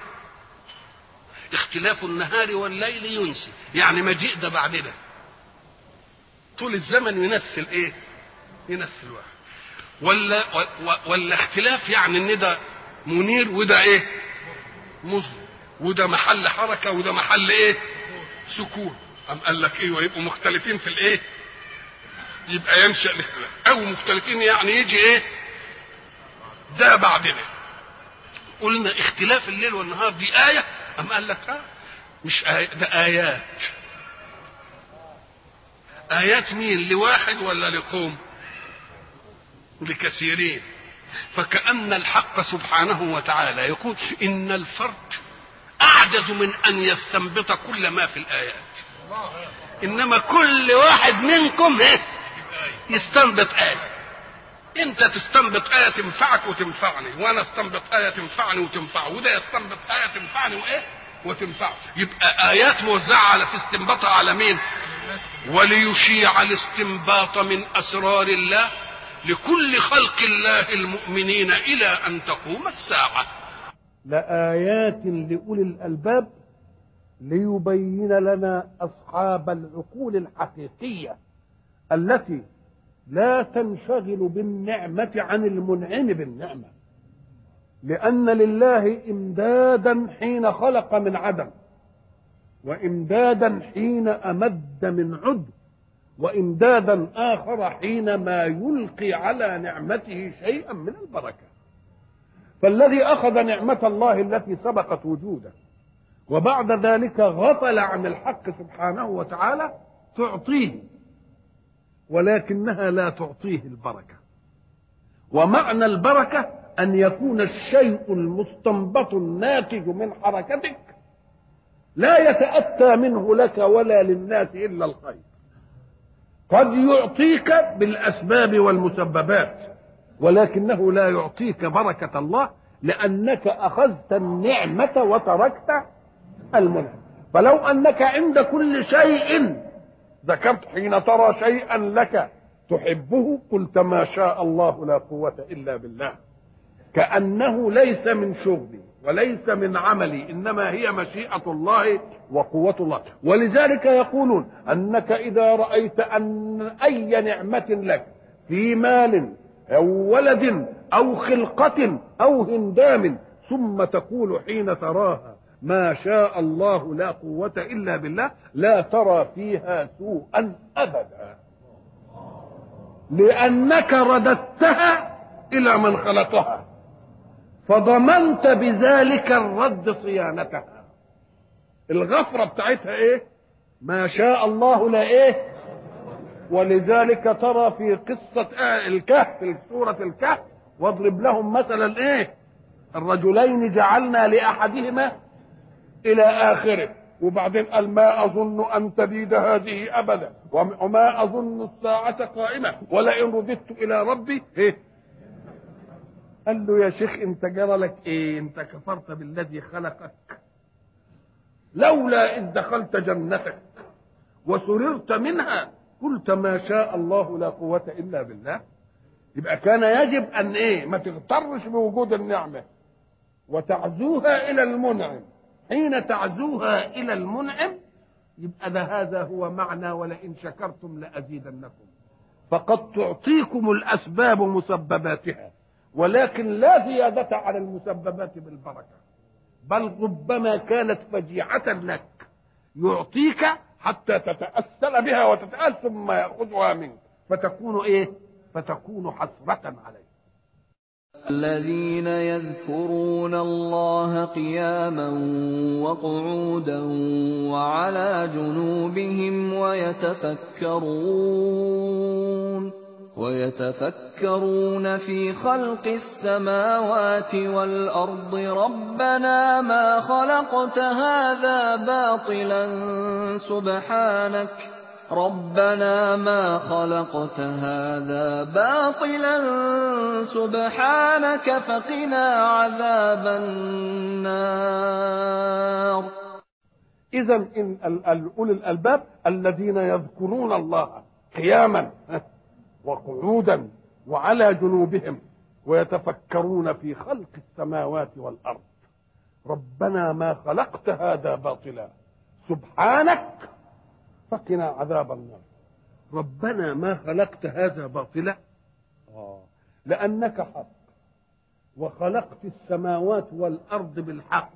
اختلاف النهار والليل ينسي، يعني مجيء ده بعد ده طول الزمن ينسل ايه؟ ينسل واحد. ولا اختلاف يعني ان ده منير وده ايه؟ مظلم، وده محل حركه وده محل ايه؟ سكون. قام قال لك ايه؟ ويبقوا مختلفين في الايه؟ يبقى ينشأ الاختلاف. او مختلفين يعني يجي ايه؟ ده بعد ده. قلنا اختلاف الليل والنهار دي آية. قام قال لك مش آية، ده آيات. آيات مين؟ لواحد ولا لقوم؟ لكثيرين. فكأن الحق سبحانه وتعالى يقول إن الفرد أعجز من أن يستنبط كل ما في الآيات، إنما كل واحد منكم يستنبط آية. أنت تستنبط آية تنفعك وتنفعني، وأنا استنبط آية تنفعني وتنفعه، وده يستنبط آية تنفعني وإيه وتنفعه. يبقى آيات موزعة على في استنباطها على مين؟ وليشيع الاستنباط من أسرار الله لكل خلق الله المؤمنين إلى أن تقوم الساعة. لآيات لأولي الألباب ليبين لنا أصحاب العقول الحقيقية التي لا تنشغل بالنعمة عن المنعم بالنعمة، لأن لله إمدادا حين خلق من عدم، وإمدادا حين أمد من عدم، وإمدادا آخر حينما يلقي على نعمته شيئا من البركة. فالذي أخذ نعمة الله التي سبقت وجوده وبعد ذلك غفل عن الحق سبحانه وتعالى تعطيه، ولكنها لا تعطيه البركة. ومعنى البركة أن يكون الشيء المستنبط الناتج من حركتك لا يتأتى منه لك ولا للناس إلا الخير. قد يعطيك بالأسباب والمسببات، ولكنه لا يعطيك بركة الله، لأنك أخذت النعمة وتركت المنعم. فلو أنك عند كل شيء ذكرت حين ترى شيئا لك تحبه قلت ما شاء الله لا قوة إلا بالله، كأنه ليس من شغلي وليس من عملي، إنما هي مشيئة الله وقوة الله. ولذلك يقولون أنك إذا رأيت أن أي نعمة لك في مال أو ولد أو خلقة أو هندام ثم تقول حين تراها ما شاء الله لا قوة إلا بالله، لا ترى فيها سوءا أبدا، لأنك رددتها إلى من خلقها، فضمنت بذلك الرد صيانتها. الغفرة بتاعتها ايه؟ ما شاء الله لا ايه. ولذلك ترى في قصة الكهف، في سورة الكهف، واضرب لهم مثلا ايه؟ الرجلين جعلنا لأحدهما إلى آخره، وبعدين قال ما أظن أن تبيد هذه أبدا وما أظن الساعة قائمة ولئن رددت إلى ربي إيه؟ قال له يا شيخ انت جرى لك ايه؟ انت كفرت بالذي خلقك، لولا إذ دخلت جنتك وسررت منها قلت ما شاء الله لا قوة إلا بالله. يبقى كان يجب أن ايه؟ ما تغترش بوجود النعمة وتعزوها إلى المنعم. حين تعزوها إلى المنعم يبقى هذا هو معنى ولئن شكرتم لأزيدنكم. فقد تعطيكم الأسباب مسبباتها، ولكن لا زيادة على المسببات بالبركة، بل ربما كانت فجيعة لك يعطيك حتى تتأثر بها وتتأثر ثم يأخذها منك فتكون ايه؟ فتكون حسرة عليه. الذين يذكرون الله قياما وقعودا وعلى جنوبهم ويتفكرون في خلق السماوات والأرض ربنا ما خلقت هذا باطلا سبحانك فقنا عذاب النار. إذا إن أولي الألباب الذين يذكرون الله قياما وقعودا وعلى جنوبهم ويتفكرون في خلق السماوات والأرض ربنا ما خلقت هذا باطلا سبحانك فقنا عذاب النار. ربنا ما خلقت هذا باطلا لأنك حق وخلقت السماوات والأرض بالحق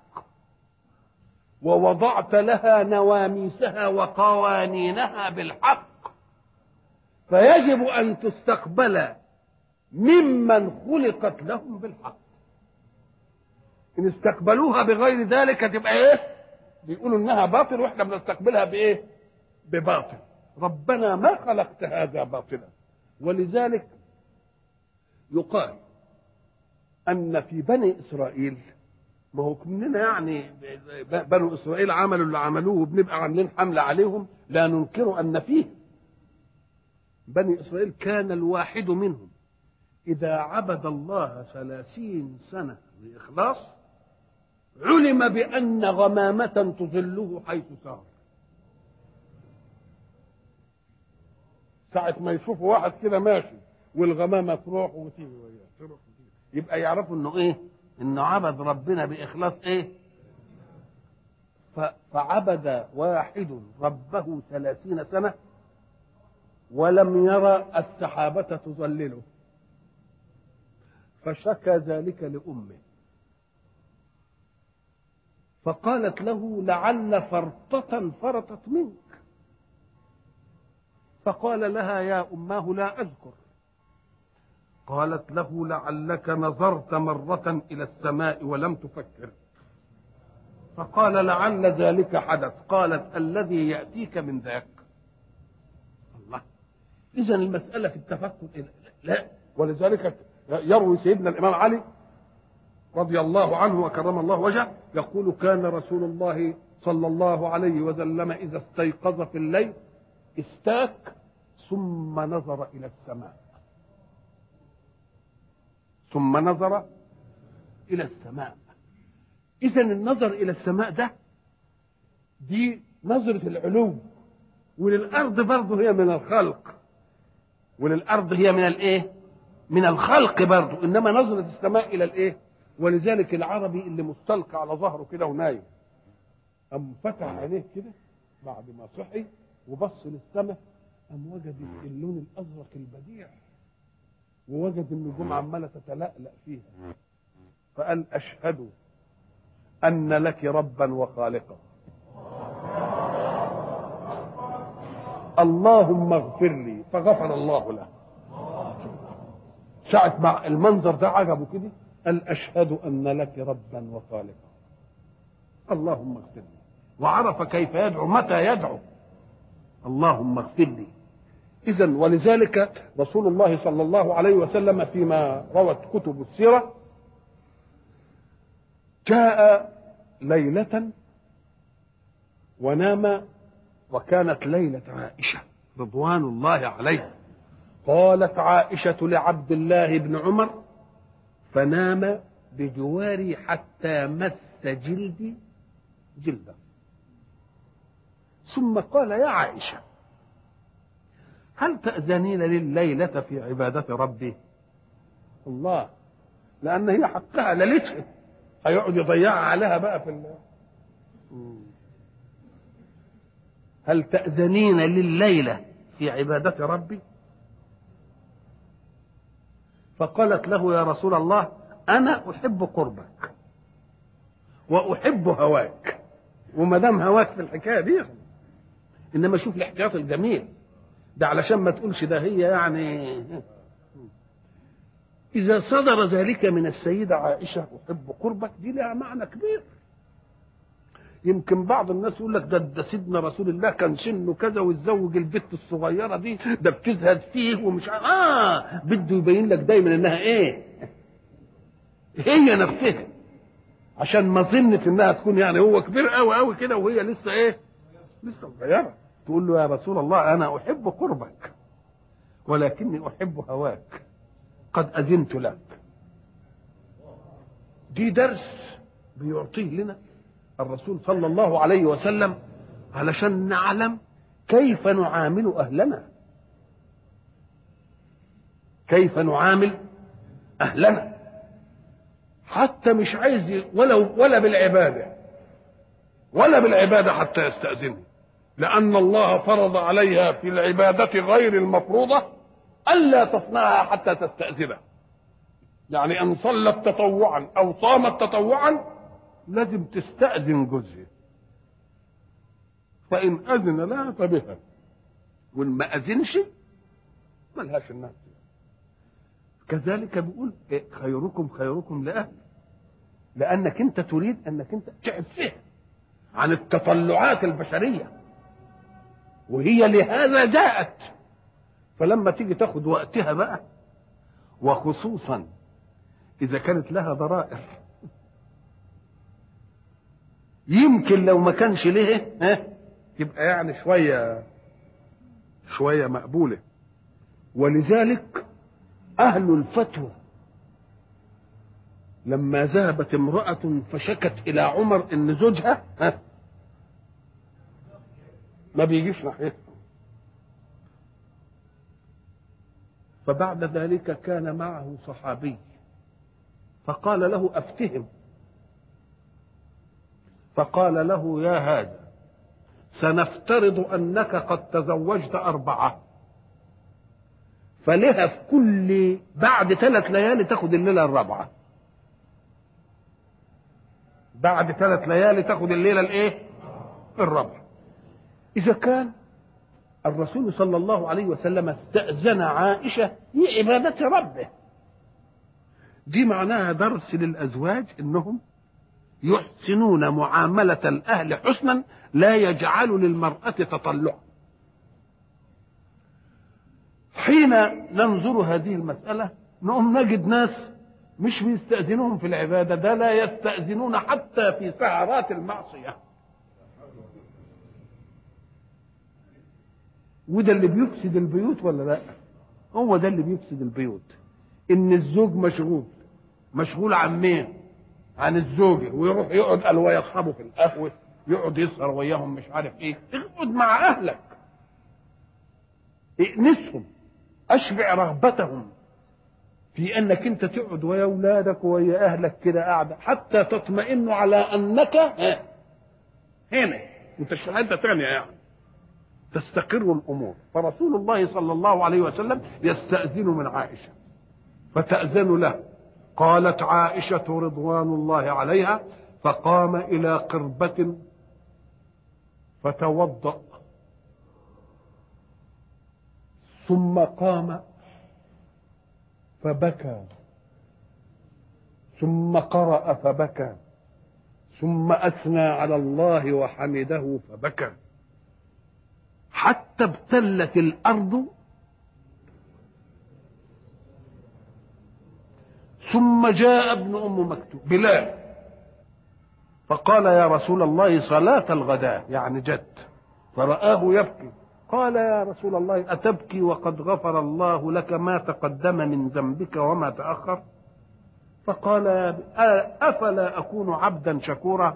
ووضعت لها نواميسها وقوانينها بالحق، فيجب أن تستقبل ممن خلقت لهم بالحق. إن استقبلوها بغير ذلك تبقى إيه؟ بيقولوا إنها باطل وإحنا بنستقبلها بإيه؟ بباطل. ربنا ما خلقت هذا باطلا. ولذلك يقال أن في بني إسرائيل، ما هو كلنا يعني بنو إسرائيل عملوا اللي عملوه وبنبقى عاملين حملة عليهم، لا ننكر أن فيه بني إسرائيل كان الواحد منهم إذا عبد الله 30 سنة بإخلاص علم بأن غمامة تظله حيث سار. ساعة ما يشوفوا واحد كده ماشي والغمامة تروح وتيجي وياه تروح وتيجي، يبقى يعرفوا انه ايه؟ انه عبد ربنا بإخلاص ايه؟ فعبد واحد ربه 30 سنة ولم يرى السحابة تظلله، فشكى ذلك لأمه فقالت له لعل فرطة فرطت منك، فقال لها يا أماه لا أذكر. قالت له لعلك نظرت مرة إلى السماء ولم تفكر، فقال لعل ذلك حدث. قالت الذي يأتيك من ذاك. الله، إذن المسألة في التفكر لا. ولذلك يروي سيدنا الإمام علي رضي الله عنه وكرم الله وجهه يقول كان رسول الله صلى الله عليه وسلم إذا استيقظ في الليل استاك ثم نظر إلى السماء، ثم نظر إلى السماء. إذن النظر إلى السماء ده دي نظرة العلو، وللأرض برضه هي من الخلق، وللأرض هي من الإيه؟ من الخلق برضه، إنما نظرة السماء إلى الإيه؟ ولذلك العربي اللي مستلقى على ظهره كده ونايم أم فتح عينيه كده بعد ما صحي وبص للسماء أم وجد اللون الأزرق البديع ووجد النجوم عمالة تتلألأ فيها، فقال أشهد أن لك ربا وخالقا اللهم اغفر لي، فغفر الله له. ساعة مع المنظر ده عجبه كده قال أشهد أن لك ربا وخالقا اللهم اغفر لي، وعرف كيف يدعو متى يدعو اللهم اغفر لي. إذن ولذلك رسول الله صلى الله عليه وسلم فيما روت كتب السيرة جاء ليلة ونام، وكانت ليلة عائشة رضوان الله عليها. قالت عائشة لعبد الله بن عمر فنام بجواري حتى مس جلدي جلده، ثم قال يا عائشة هل تأذنين لليلة في عبادة ربي؟ الله، لأن هي حقها ليلتها هيقعد يضيعها عليها بقى في هل تأذنين لليلة في عبادة ربي؟ فقالت له يا رسول الله أنا أحب قربك وأحب هواك، وما دام هواك في الحكاية دي انما شوف الاحتياط الجميل ده علشان ما تقولش ده هي يعني. اذا صدر ذلك من السيده عائشه احب قربك، دي لها معنى كبير. يمكن بعض الناس يقول لك ده سيدنا رسول الله كان سنه كذا ويتزوج البت الصغيره دي، ده بتزهد فيه ومش بده يبين لك دايما انها ايه، هي نفسها، عشان ما ظنت انها تكون يعني هو كبير قوي قوي كده وهي لسه ايه، لسه صغيره. تقول له يا رسول الله انا احب قربك ولكني احب هواك، قد اذنت لك. دي درس بيعطيه لنا الرسول صلى الله عليه وسلم علشان نعلم كيف نعامل اهلنا، كيف نعامل اهلنا. حتى مش عايز ولا بالعباده حتى يستأذنه، لأن الله فرض عليها في العبادة غير المفروضة ألا تصنعها حتى تستأذنه. يعني أن صلت تطوعا أو صامت تطوعا لازم تستأذن جوزها، فإن أذن لها فبها، وإن ما أذنش ملهاش الناس. كذلك بيقول خيركم خيركم لأهله، لأنك أنت تريد أنك أنت تعب فيها عن التطلعات البشرية، وهي لهذا جاءت. فلما تيجي تاخد وقتها بقى، وخصوصا إذا كانت لها ضرائر، يمكن لو ما كانش ليه تبقى يعني شوية مقبولة. ولذلك أهل الفتوى لما ذهبت امرأة فشكت إلى عمر إن زوجها ما بيجيش ناحيتها، فبعد ذلك كان معه صحابي فقال له أفتهم، فقال له يا هذا سنفترض أنك قد تزوجت 4، فلها في كل بعد 3 ليالي تاخد الليلة 4، بعد 3 ليالي تاخد الليلة 4. إذا كان الرسول صلى الله عليه وسلم استأذن عائشة في عبادة ربه، دي معناها درس للأزواج إنهم يحسنون معاملة الأهل حسنا، لا يجعل للمرأة تطلع. حين ننظر هذه المسألة نقوم نجد ناس مش بيستأذنون في العبادة، ده لا يستأذنون حتى في سهرات المعصية. وده اللي بيفسد البيوت ولا لا؟ هو ده اللي بيفسد البيوت، ان الزوج مشغول عن مين؟ عن الزوجة، ويروح يقعد قال ويا اصحابه في القهوة، يقعد يسهر وياهم مش عارف ايه. اقعد مع اهلك، ائنسهم، اشبع رغبتهم في انك انت تقعد ويا اولادك ويا اهلك كده قاعده حتى تطمئنوا على انك هنا انت مش في حته ثانيه، يعني تستقر الامور. فرسول الله صلى الله عليه وسلم يستأذن من عائشه فتأذن له. قالت عائشه رضوان الله عليها فقام الى قربة فتوضأ، ثم قام فبكى، ثم قرأ فبكى، ثم أثنى على الله وحمده فبكى، حتى ابتلت الأرض. ثم جاء ابن أم مكتوم بلال فقال يا رسول الله صلاة الغداء، يعني جد، فرآه يبكي. قال يا رسول الله أتبكي وقد غفر الله لك ما تقدم من ذنبك وما تأخر؟ فقال أفلا أكون عبدا شكورا؟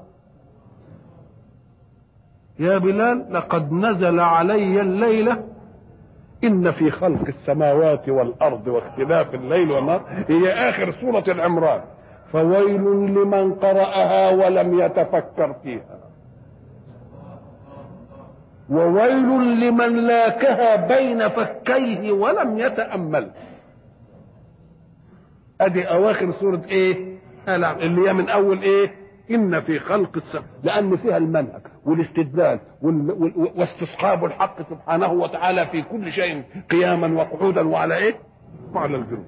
يا بلال لقد نزل علي الليلة إن في خلق السماوات والأرض واختلاف الليل والنهار، هي آخر سورة العمران، فويل لمن قرأها ولم يتفكر فيها، وويل لمن لاكها بين فكيه ولم يتأمل. ادي اواخر سورة اللي هي من اول إن في خلق السماء، لأن فيها المنهج والاستدلال واستصحاب الحق سبحانه وتعالى في كل شيء قياما وقعودا وعلى إيه؟ وعلى الجنود.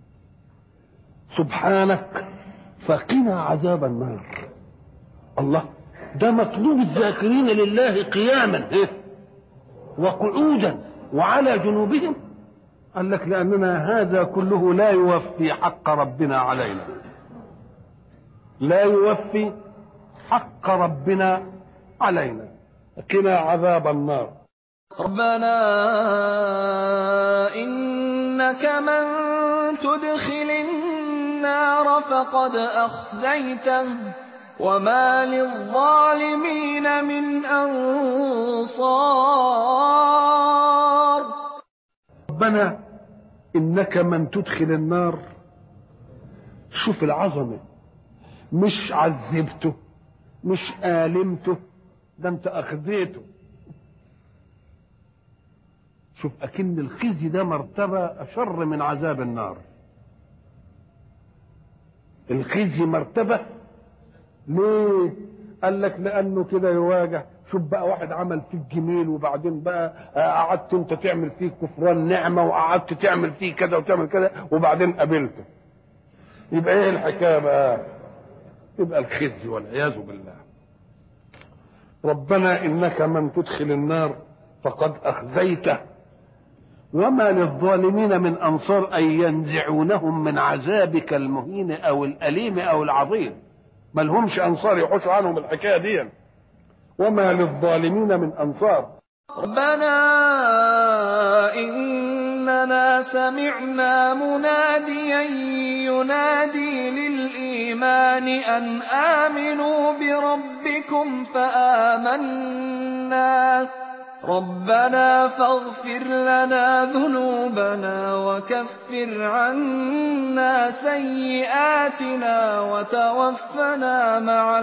سبحانك فقنا عذاب النار. الله، ده مطلوب الذاكرين لله قياما وقعودا وعلى جنوبهم. قال لك لأننا هذا كله لا يوفي حق ربنا علينا، لا يوفي حق ربنا علينا. قنا عذاب النار. ربنا إنك من تدخل النار فقد أخزيته وما للظالمين من أنصار. ربنا إنك من تدخل النار. شوف العظمة، مش عذبته مش آلمته، ده انت أخذيته. شوف أكن الخزي ده مرتبة أشر من عذاب النار. الخزي مرتبة ليه؟ قال لك لأنه كده يواجه. شوف بقى واحد عمل فيك جميل وبعدين بقى قعدت انت تعمل فيه كفران نعمة وقعدت تعمل فيه كذا وتعمل كذا وبعدين قابلته، يبقى ايه الحكاية بقى؟ يبقى الخزي والعياذ بالله. ربنا إنك من تدخل النار فقد أخزيته وما للظالمين من أنصار، أي ينزعونهم من عذابك المهين أو الأليم أو العظيم، ما لهمش أنصار يحوشوا عنهم الحكاية دي. وما للظالمين من أنصار. ربنا إننا سمعنا مناديا ينادي للإيمان أن آمنوا بربكم فآمنا ربنا فاغفر لنا ذنوبنا وكفر عنا سيئاتنا وتوفنا مع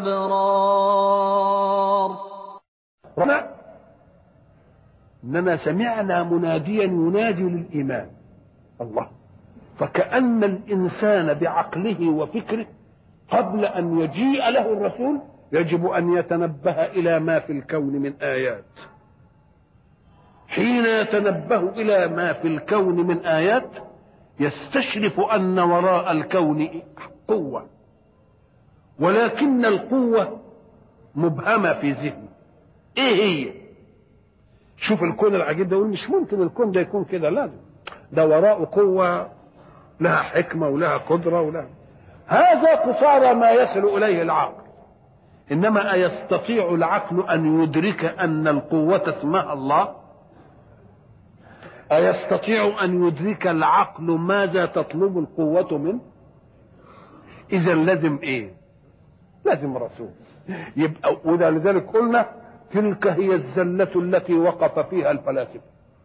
الأبرار. ربنا إننا سمعنا مناديا ينادي للإيمان. الله، فكأن الإنسان بعقله وفكره قبل أن يجيء له الرسول يجب أن يتنبه إلى ما في الكون من آيات. حين يتنبه إلى ما في الكون من آيات يستشرف أن وراء الكون قوة، ولكن القوة مبهمة في ذهنه. إيه هي؟ شوف الكون العجيب ده، يقول مش ممكن الكون ده يكون كده، لازم ده وراءه قوة لها حكمة ولها قدرة ولها. هذا قصارى ما يصل إليه العقل. إنما أيستطيع العقل أن يدرك أن القوة اسمها الله؟ أيستطيع أن يدرك العقل ماذا تطلب القوة منه؟ إذا لازم إيه؟ لازم رسول. يبقى وده لذلك قلنا تلك هي الزلة التي وقف فيها الفلاسفة،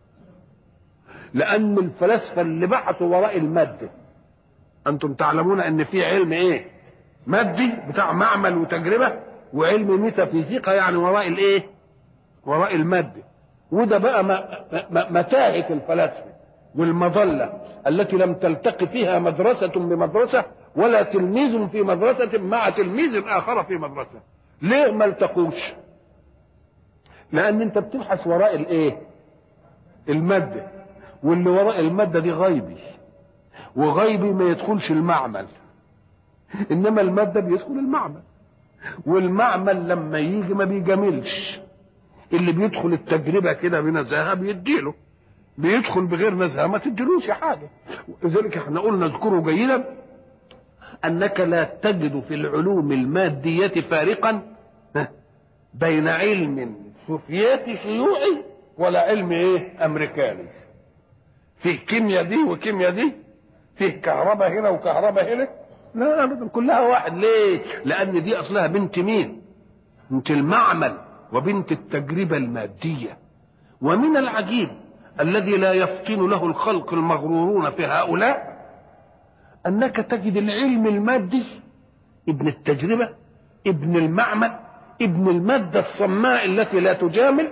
لأن الفلاسفة اللي بحثوا وراء المادة، أنتم تعلمون أن في علم إيه؟ مادي بتاع معمل وتجربة، وعلم ميتافيزيقا يعني وراء الإيه؟ وراء المادة. وده بقى متاهة الفلاسفة والمظلة التي لم تلتقي فيها مدرسة بمدرسة ولا تلميذ في مدرسة مع تلميذ آخر في مدرسة. ليه ما التقوش؟ لأن أنت بتبحث وراء الإيه؟ المادة، واللي وراء المادة دي غيبي، وغيبي ما يدخلش المعمل، إنما المادة بيدخل المعمل، والمعمل لما يجي ما بيجاملش. اللي بيدخل التجربة كده بنزاهة بيديله، بيدخل بغير نزاهة ما تديلوش حاجة. لذلك احنا قلنا اذكره جيدا أنك لا تجد في العلوم المادية فارقا بين علم سوفيتي شيوعي ولا علم ايه امريكاني. فيه كيمياء دي وكيمياء دي، فيه كهرباء هنا وكهرباء هنا، لا ابدا كلها واحد. ليه؟ لان دي اصلها بنت مين؟ بنت المعمل وبنت التجربة المادية. ومن العجيب الذي لا يفطن له الخلق المغرورون في هؤلاء انك تجد العلم المادي ابن التجربة ابن المعمل ابن المادة الصماء التي لا تجامل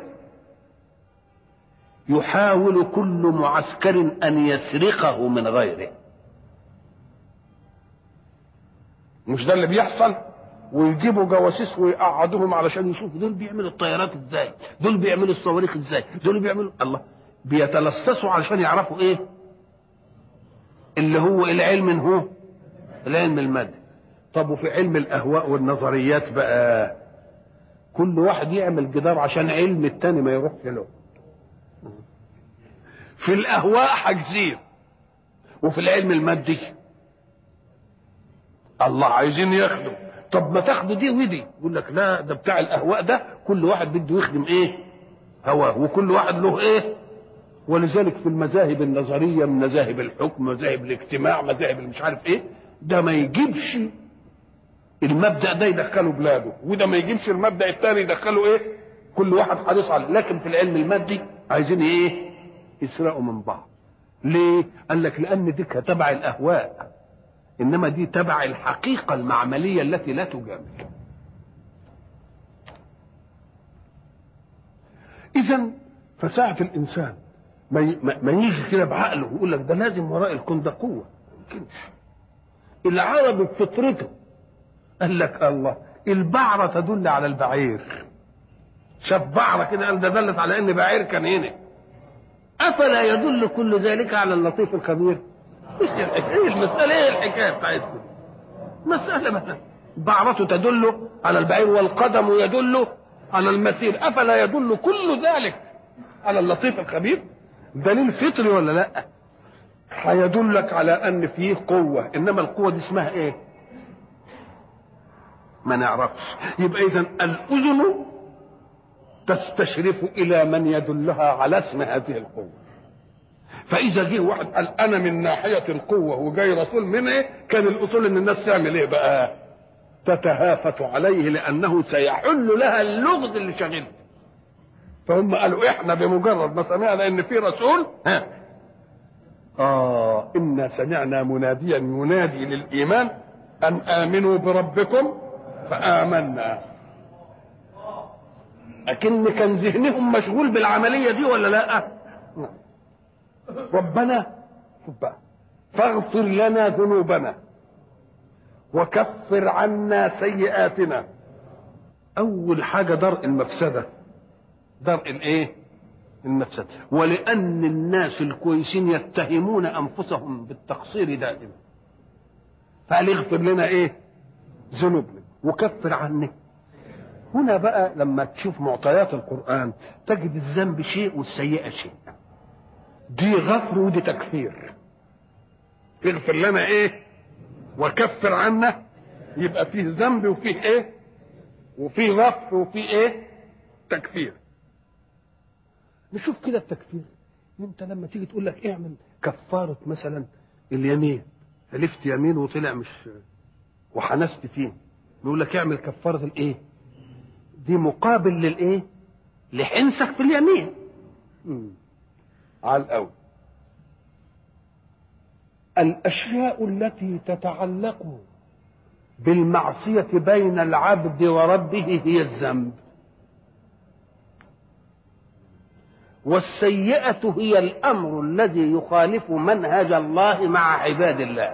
يحاول كل معسكر أن يسرقه من غيره. مش ده اللي بيحصل؟ ويجيبوا جواسيس ويقعدوهم علشان يشوفوا دول بيعملوا الطيارات ازاي، دول بيعملوا الصواريخ ازاي، دول بيعملوا الله، بيتلصصوا علشان يعرفوا ايه اللي هو العلم، هو العلم المادي. طب وفي علم الاهواء والنظريات بقى كل واحد يعمل جدار عشان علم التاني ما يروحش له. في الاهواء حاجزين، وفي العلم المادي الله عايزين ياخدوا. طب ما تاخدوا دي ودي، يقول لك لا ده بتاع الاهواء ده كل واحد بده يخدم ايه هواه، وكل واحد له ايه. ولذلك في المذاهب النظريه من مذاهب الحكم، مذاهب الاجتماع، مذاهب مش عارف ايه، ده ما يجيبش المبدا ده يدخله بلاده، وده ما يجيبش المبدا الثاني يدخله ايه، كل واحد حريص عليه. لكن في العلم المادي عايزين ايه، يسرقوا من بعض. ليه؟ قال لك لان دي تبع الاهواء، انما دي تبع الحقيقه المعمليه التي لا تجامل. اذا فساعة الانسان ما يجي كده بعقله ويقول لك ده لازم وراء الكون ده قوه، ما يمكنش. العربي بفطرته قال لك الله البعره تدل على البعير، شاف بعره كده قال ده دلت على ان بعير كان هنا. افلا يدل كل ذلك على اللطيف الخبير؟ ايه المساله، ايه الحكايه بتاعتكم؟ مساله مثلا بعرته تدل على البعير والقدم يدل على المسير، افلا يدل كل ذلك على اللطيف الخبير؟ دليل فطري ولا لا؟ هيدلك على ان فيه قوه، انما القوه دي اسمها ايه؟ ما نعرفش. يبقى اذا الاذن تستشرف الى من يدلها على اسم هذه القوه. فاذا جه واحد قال انا من ناحيه القوه وجاي رسول من ايه، كان الاصول ان الناس تعمل ايه بقى؟ تتهافت عليه، لانه سيحل لها اللغز اللي شاغلها. فهم قالوا احنا بمجرد ما سمعنا ان في رسول انا سمعنا مناديا ينادي للايمان ان امنوا بربكم فامنا. لكن كان ذهنهم مشغول بالعمليه دي ولا لا؟ ربنا فاغفر لنا ذنوبنا وكفر عنا سيئاتنا. اول حاجه درء المفسده، درء الايه؟ المفسده. ولان الناس الكويسين يتهمون انفسهم بالتقصير دائما، فقال اغفر لنا ايه؟ ذنوبنا وكفر عنا. هنا بقى لما تشوف معطيات القرآن تجد الذنب شيء والسيئة شيء. دي غفر ودي تكفير. اغفر لنا ايه وكفر عنا، يبقى فيه ذنب وفيه ايه، وفيه غفر وفيه ايه، تكفير. نشوف كده التكفير. انت لما تيجي تقول لك اعمل كفارة مثلا اليمين، حلفت يمين وطلع مش وحنست فيه، يقول لك اعمل كفارة الايه؟ دي مقابل للايه؟ لحنسك في اليمين. على الاول الاشياء التي تتعلق بالمعصية بين العبد وربه هي الذنب، والسيئة هي الامر الذي يخالف منهج الله مع عباد الله.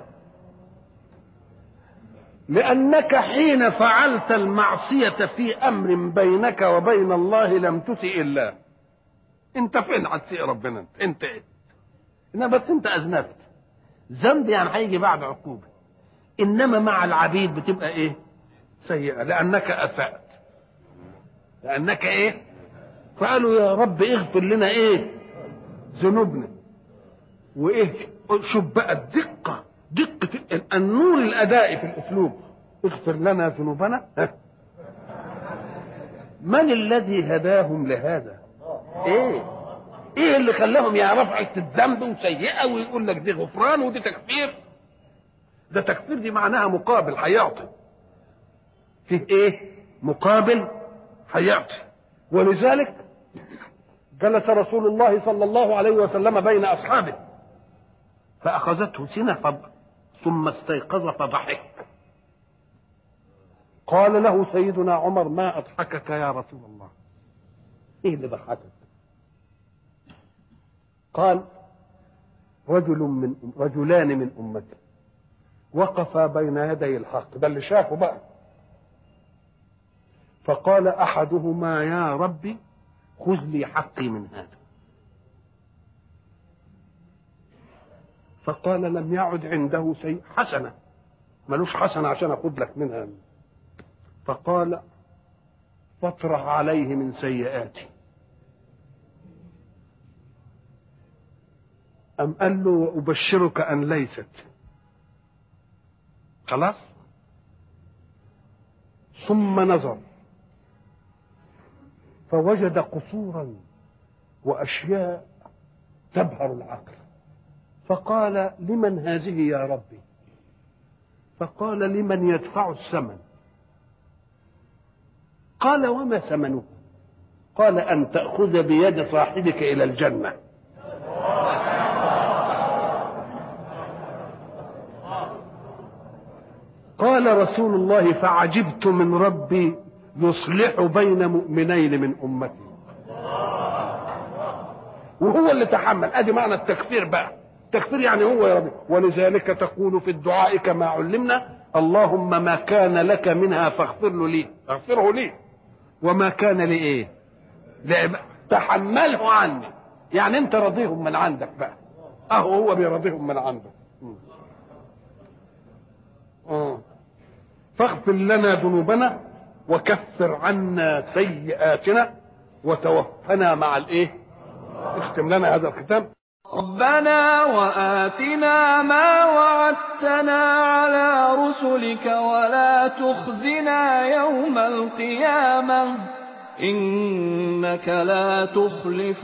لأنك حين فعلت المعصية في أمر بينك وبين الله لم تسئ الله. أنت فين هتسئ ربنا؟ أنت إيه؟ إنما بس أنت أذنبت. ذنب يعني هيجي بعد عقوبة، إنما مع العبيد بتبقى إيه؟ سيئة، لأنك أسأت. لأنك إيه؟ فقالوا يا رب اغفر لنا إيه؟ ذنوبنا. وإيه؟ شوف بقى الدقة، دقة النور الأدائي في الأسلوب. اغفر لنا ذنوبنا. من الذي هداهم لهذا؟ ايه اللي خلاهم يعرفوا حته الذنب وسيئه ويقول لك دي غفران ودي تكفير؟ ده تكفير دي معناها مقابل هيعطي. فيه ايه؟ مقابل هيعطي. ولذلك جلس رسول الله صلى الله عليه وسلم بين اصحابه فاخذته سنه ثم استيقظ فضحك. قال له سيدنا عمر ما اضحكك يا رسول الله؟ ايه اللي ضحكك؟ قال رجلان من امتي وقفا بين يدي الحق. ده اللي شافه بقى. فقال أحدهما يا ربي خذ لي حقي من هذا. فقال لم يعد عنده شيء حسنة، ملوش حسنة عشان أخذ لك منها. فقال فاطرح عليه من سيئاتي. أم قال له أبشرك أن ليست. خلاص. ثم نظر فوجد قصورا وأشياء تبهر العقل، فقال لمن هذه يا ربي؟ فقال لمن يدفع الثمن. قال وما ثمنه؟ قال أن تأخذ بيد صاحبك إلى الجنة. قال رسول الله فعجبت من ربي يصلح بين مؤمنين من أمتي. وهو اللي تحمل. ادي معنى التكفير بقى. التكفير يعني هو يا ربي. ولذلك تقول في الدعاء كما علمنا اللهم ما كان لك منها فاغفر لي، اغفره لي، وما كان لي ايه تحمله عني. يعني انت راضيهم من عندك بقى. هو بيرضيهم من عندك. فاغفر لنا ذنوبنا وكفر عنا سيئاتنا وتوفنا مع الايه. اختم لنا هذا الختام. ربنا وآتنا ما وعدتنا على رسلك ولا تخزنا يوم القيامة إنك لا تخلف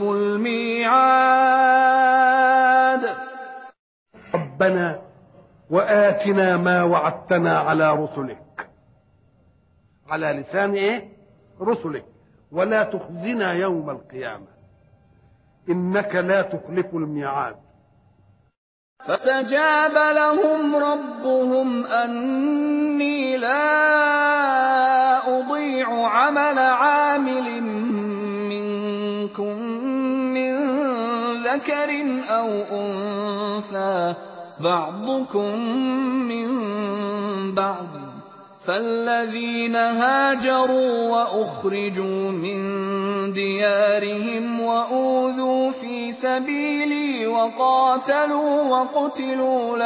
الميعاد. ربنا وآتنا ما وعدتنا على رسلك، على لسان ايه؟ رسلك، ولا تخزنا يوم القيامة إنك لا تخلف الميعاد. فاستجاب لهم ربهم أني لا أضيع عمل عامل منكم من ذكر أو أنثى بعضكم من بعض، فالذين هاجروا وأخرجوا من ديارهم وأوذوا في سبيلي وقاتلوا وقتلوا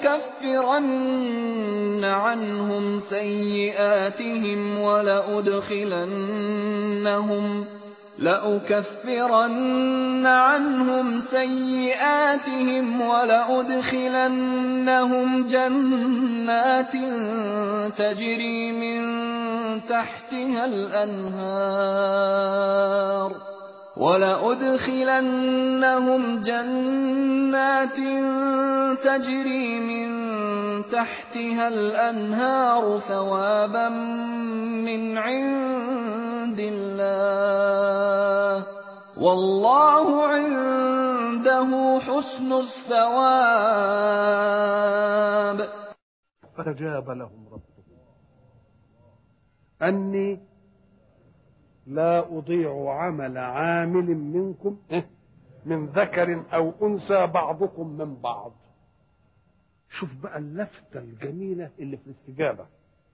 لأكفرن عنهم سيئاتهم ولأدخلنهم جنات تجري من تحتها الأنهار ثوابا من عند الله والله عنده حسن الثواب. فاستجاب لهم ربهم أني لا أضيع عمل عامل منكم من ذكر أو أنثى بعضكم من بعض. شوف بقى اللفتة الجميلة اللي في الاستجابة.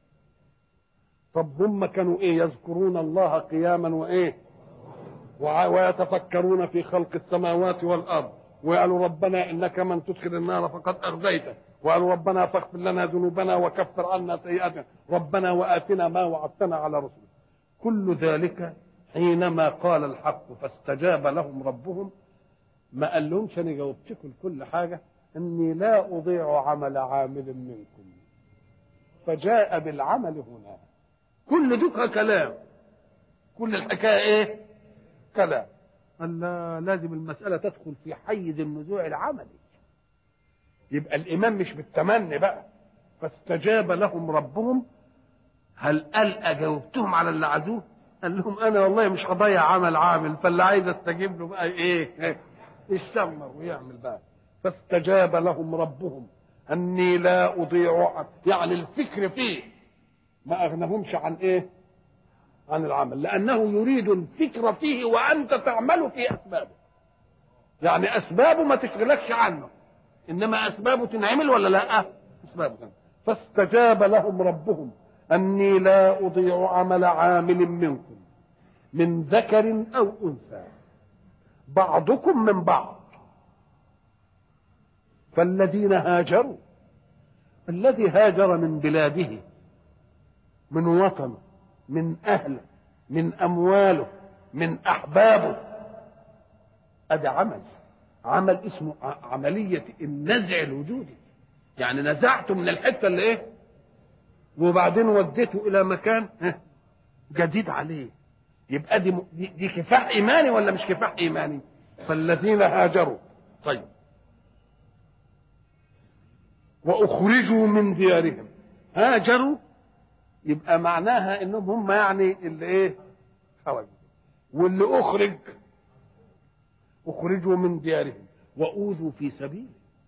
طب هم كانوا ايه؟ يذكرون الله قياما وايه ويتفكرون في خلق السماوات والأرض، وقالوا ربنا إنك من تدخل النار فقد أغذيته، وقالوا ربنا فاغفر لنا ذنوبنا وكفر عنا سيئاتنا، ربنا وآتنا ما وعدتنا على رسلك. كل ذلك حينما قال الحق فاستجاب لهم ربهم ما قال لهمش أنا جاوبتكم كل حاجة إني لا أضيع عمل عامل منكم، فجاء بالعمل هنا. كل دكها كلام، كل الحكاية إيه؟ كلام. قال لا، لازم المسألة تدخل في حيز النزوع العملي. يبقى الإيمان مش بالتمني بقى. فاستجاب لهم ربهم. هل قال أجاوبتهم على اللي عزوه؟ قال لهم أنا والله مش هضيع عمل عامل، فاللي عايز استجيب له بقى إيه؟ يشمر ويعمل بقى. فاستجاب لهم ربهم أني لا أضيع، يعني الفكر فيه ما أغنهمش عن إيه؟ عن العمل، لأنه يريد الفكر فيه وأنت تعمل في أسبابه. يعني أسبابه ما تشغلكش عنه، إنما أسبابه تنعمل ولا لا؟ أسبابه. فاستجاب لهم ربهم أني لا أضيع عمل عامل منكم من ذكر أو أنثى بعضكم من بعض. فالذين هاجروا، الذي هاجر من بلاده، من وطنه، من أهله، من أمواله، من أحبابه، هذا عمل اسمه عملية النزع الوجودي. يعني نزعته من الحتة اللي ايه وبعدين وديته إلى مكان جديد عليه. يبقى دي كفاح إيماني ولا مش كفاح إيماني؟ فالذين هاجروا. طيب، وأخرجوا من ديارهم. هاجروا يبقى معناها انهم هم يعني اللي ايه خرجوا، واللي اخرجوا من ديارهم واوذوا في سبيله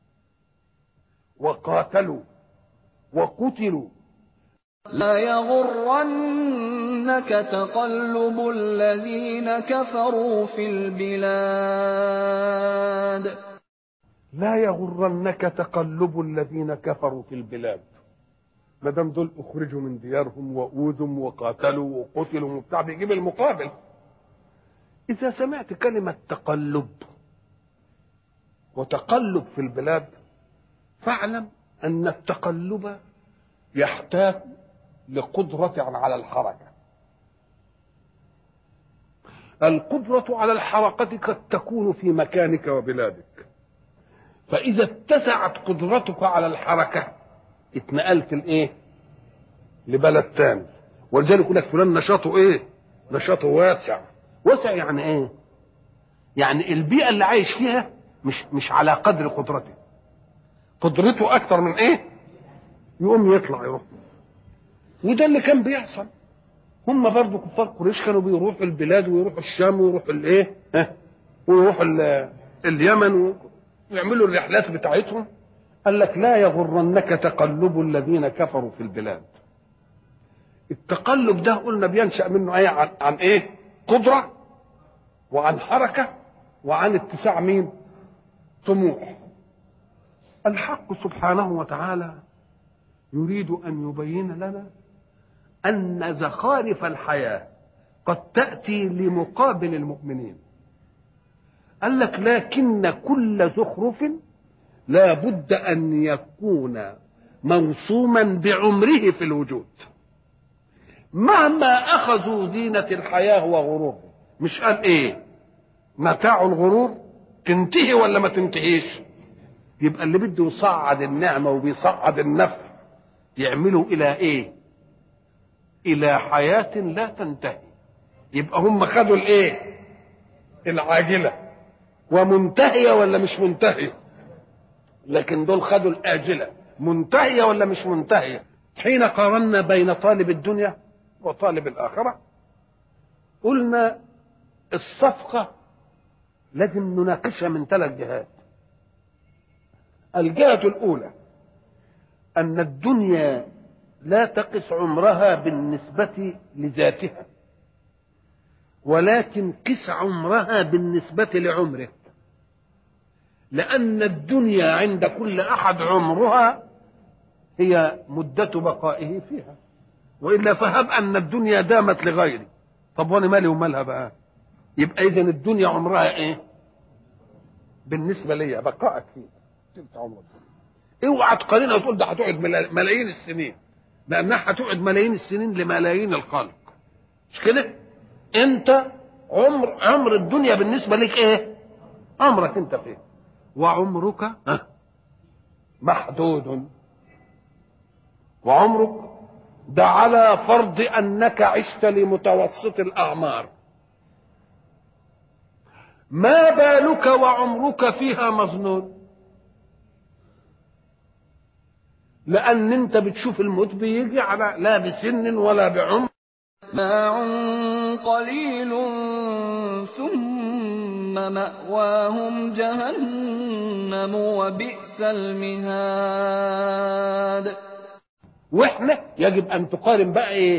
وقاتلوا وقتلوا. لا يغرنك تقلب الذين كفروا في البلاد. لا يغرنك تقلب الذين كفروا في البلاد. ما دام دول اخرجوا من ديارهم واوذوا وقاتلوا وقتلوا وبتاع، بيجيب المقابل. اذا سمعت كلمه تقلب وتقلب في البلاد فاعلم ان التقلب يحتاج لقدره على الحركه. القدره على الحركه قد تكون في مكانك وبلادك، فاذا اتسعت قدرتك على الحركه اتنقلت لبلد تاني. ولذلك يقول لك فلان نشاطه نشاطه واسع. واسع يعني ايه؟ يعني البيئه اللي عايش فيها مش على قدر قدرته، قدرته اكتر من يقوم يطلع يروح. وده اللي كان بيحصل. هم برضو كفار قريش كانوا بيروحوا البلاد ويروحوا الشام ويروحوا ويروحوا اليمن ويعملوا الرحلات بتاعتهم. قال لك لا يغرنك تقلب الذين كفروا في البلاد. التقلب ده قلنا بينشأ منه عن قدرة وعن حركة وعن اتساع طموح. الحق سبحانه وتعالى يريد أن يبين لنا أن زخارف الحياة قد تأتي لمقابل المؤمنين. قال لك لكن كل زخرف لا بد أن يكون موصوما بعمره في الوجود. مهما أخذوا زينة الحياة وغرورها، مش قال متاع الغرور تنتهي ولا ما تنتهيش؟ يبقى اللي بده يصعد النعمة وبيصعد النفع يعملوا إلى إلى حياة لا تنتهي. يبقى هم خدوا العاجلة ومنتهية ولا مش منتهية؟ لكن دول خدوا الآجلة منتهية ولا مش منتهية؟ حين قارنا بين طالب الدنيا وطالب الآخرة قلنا الصفقة لازم نناقشها من 3 جهات. الجهة الأولى أن الدنيا لا تقس عمرها بالنسبة لذاتها، ولكن قس عمرها بالنسبة لعمرك. لأن الدنيا عند كل أحد عمرها هي مدة بقائه فيها، وإلا فهب أن الدنيا دامت لغيري. طب وانا مالي ومالها بقى؟ يبقى إذن الدنيا عمرها بالنسبة لي بقائك فيها تلك عمرك. اوعى تقارنها وتقول ده هتقعد ملايين السنين، لأنها هتقعد ملايين السنين لملايين الخلق. مش كده؟ أنت عمر الدنيا بالنسبة لك عمرك أنت فيه، وعمرك محدود. وعمرك ده على فرض أنك عشت لمتوسط الأعمار. ما بالك وعمرك فيها مظنون؟ لأن أنت بتشوف الموت بيجي على لا بسن ولا بعمر. متاع قليل ثم مأواهم جهنم وبئس المهاد. واحنا يجب ان تقارن بقى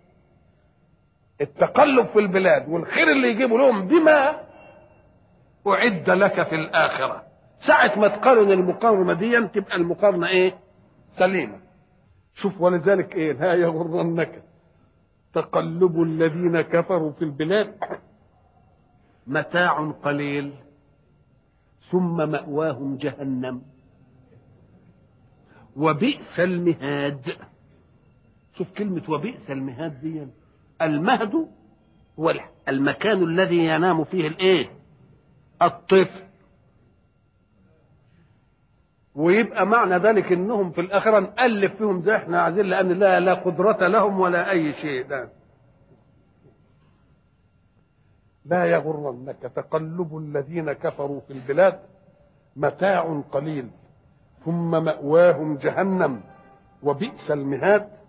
التقلب في البلاد والخير اللي يجيبه لهم بما اعد لك في الاخره. ساعه ما تقارن المقارنه دي تبقى المقارنه سليمه. شوف ولذلك ايه لا يغرنك تقلب الذين كفروا في البلاد متاع قليل ثم مأواهم جهنم وبئس المهاد. شوف كلمة وبئس المهاد دي، المهد هو المكان الذي ينام فيه الايه؟ الطفل. ويبقى معنى ذلك انهم في الاخره نألف فيهم زي احنا عايزين، لان لا قدرة لهم ولا اي شيء. لا يغرنك تقلب الذين كفروا في البلاد متاع قليل ثم مأواهم جهنم وبئس المهاد.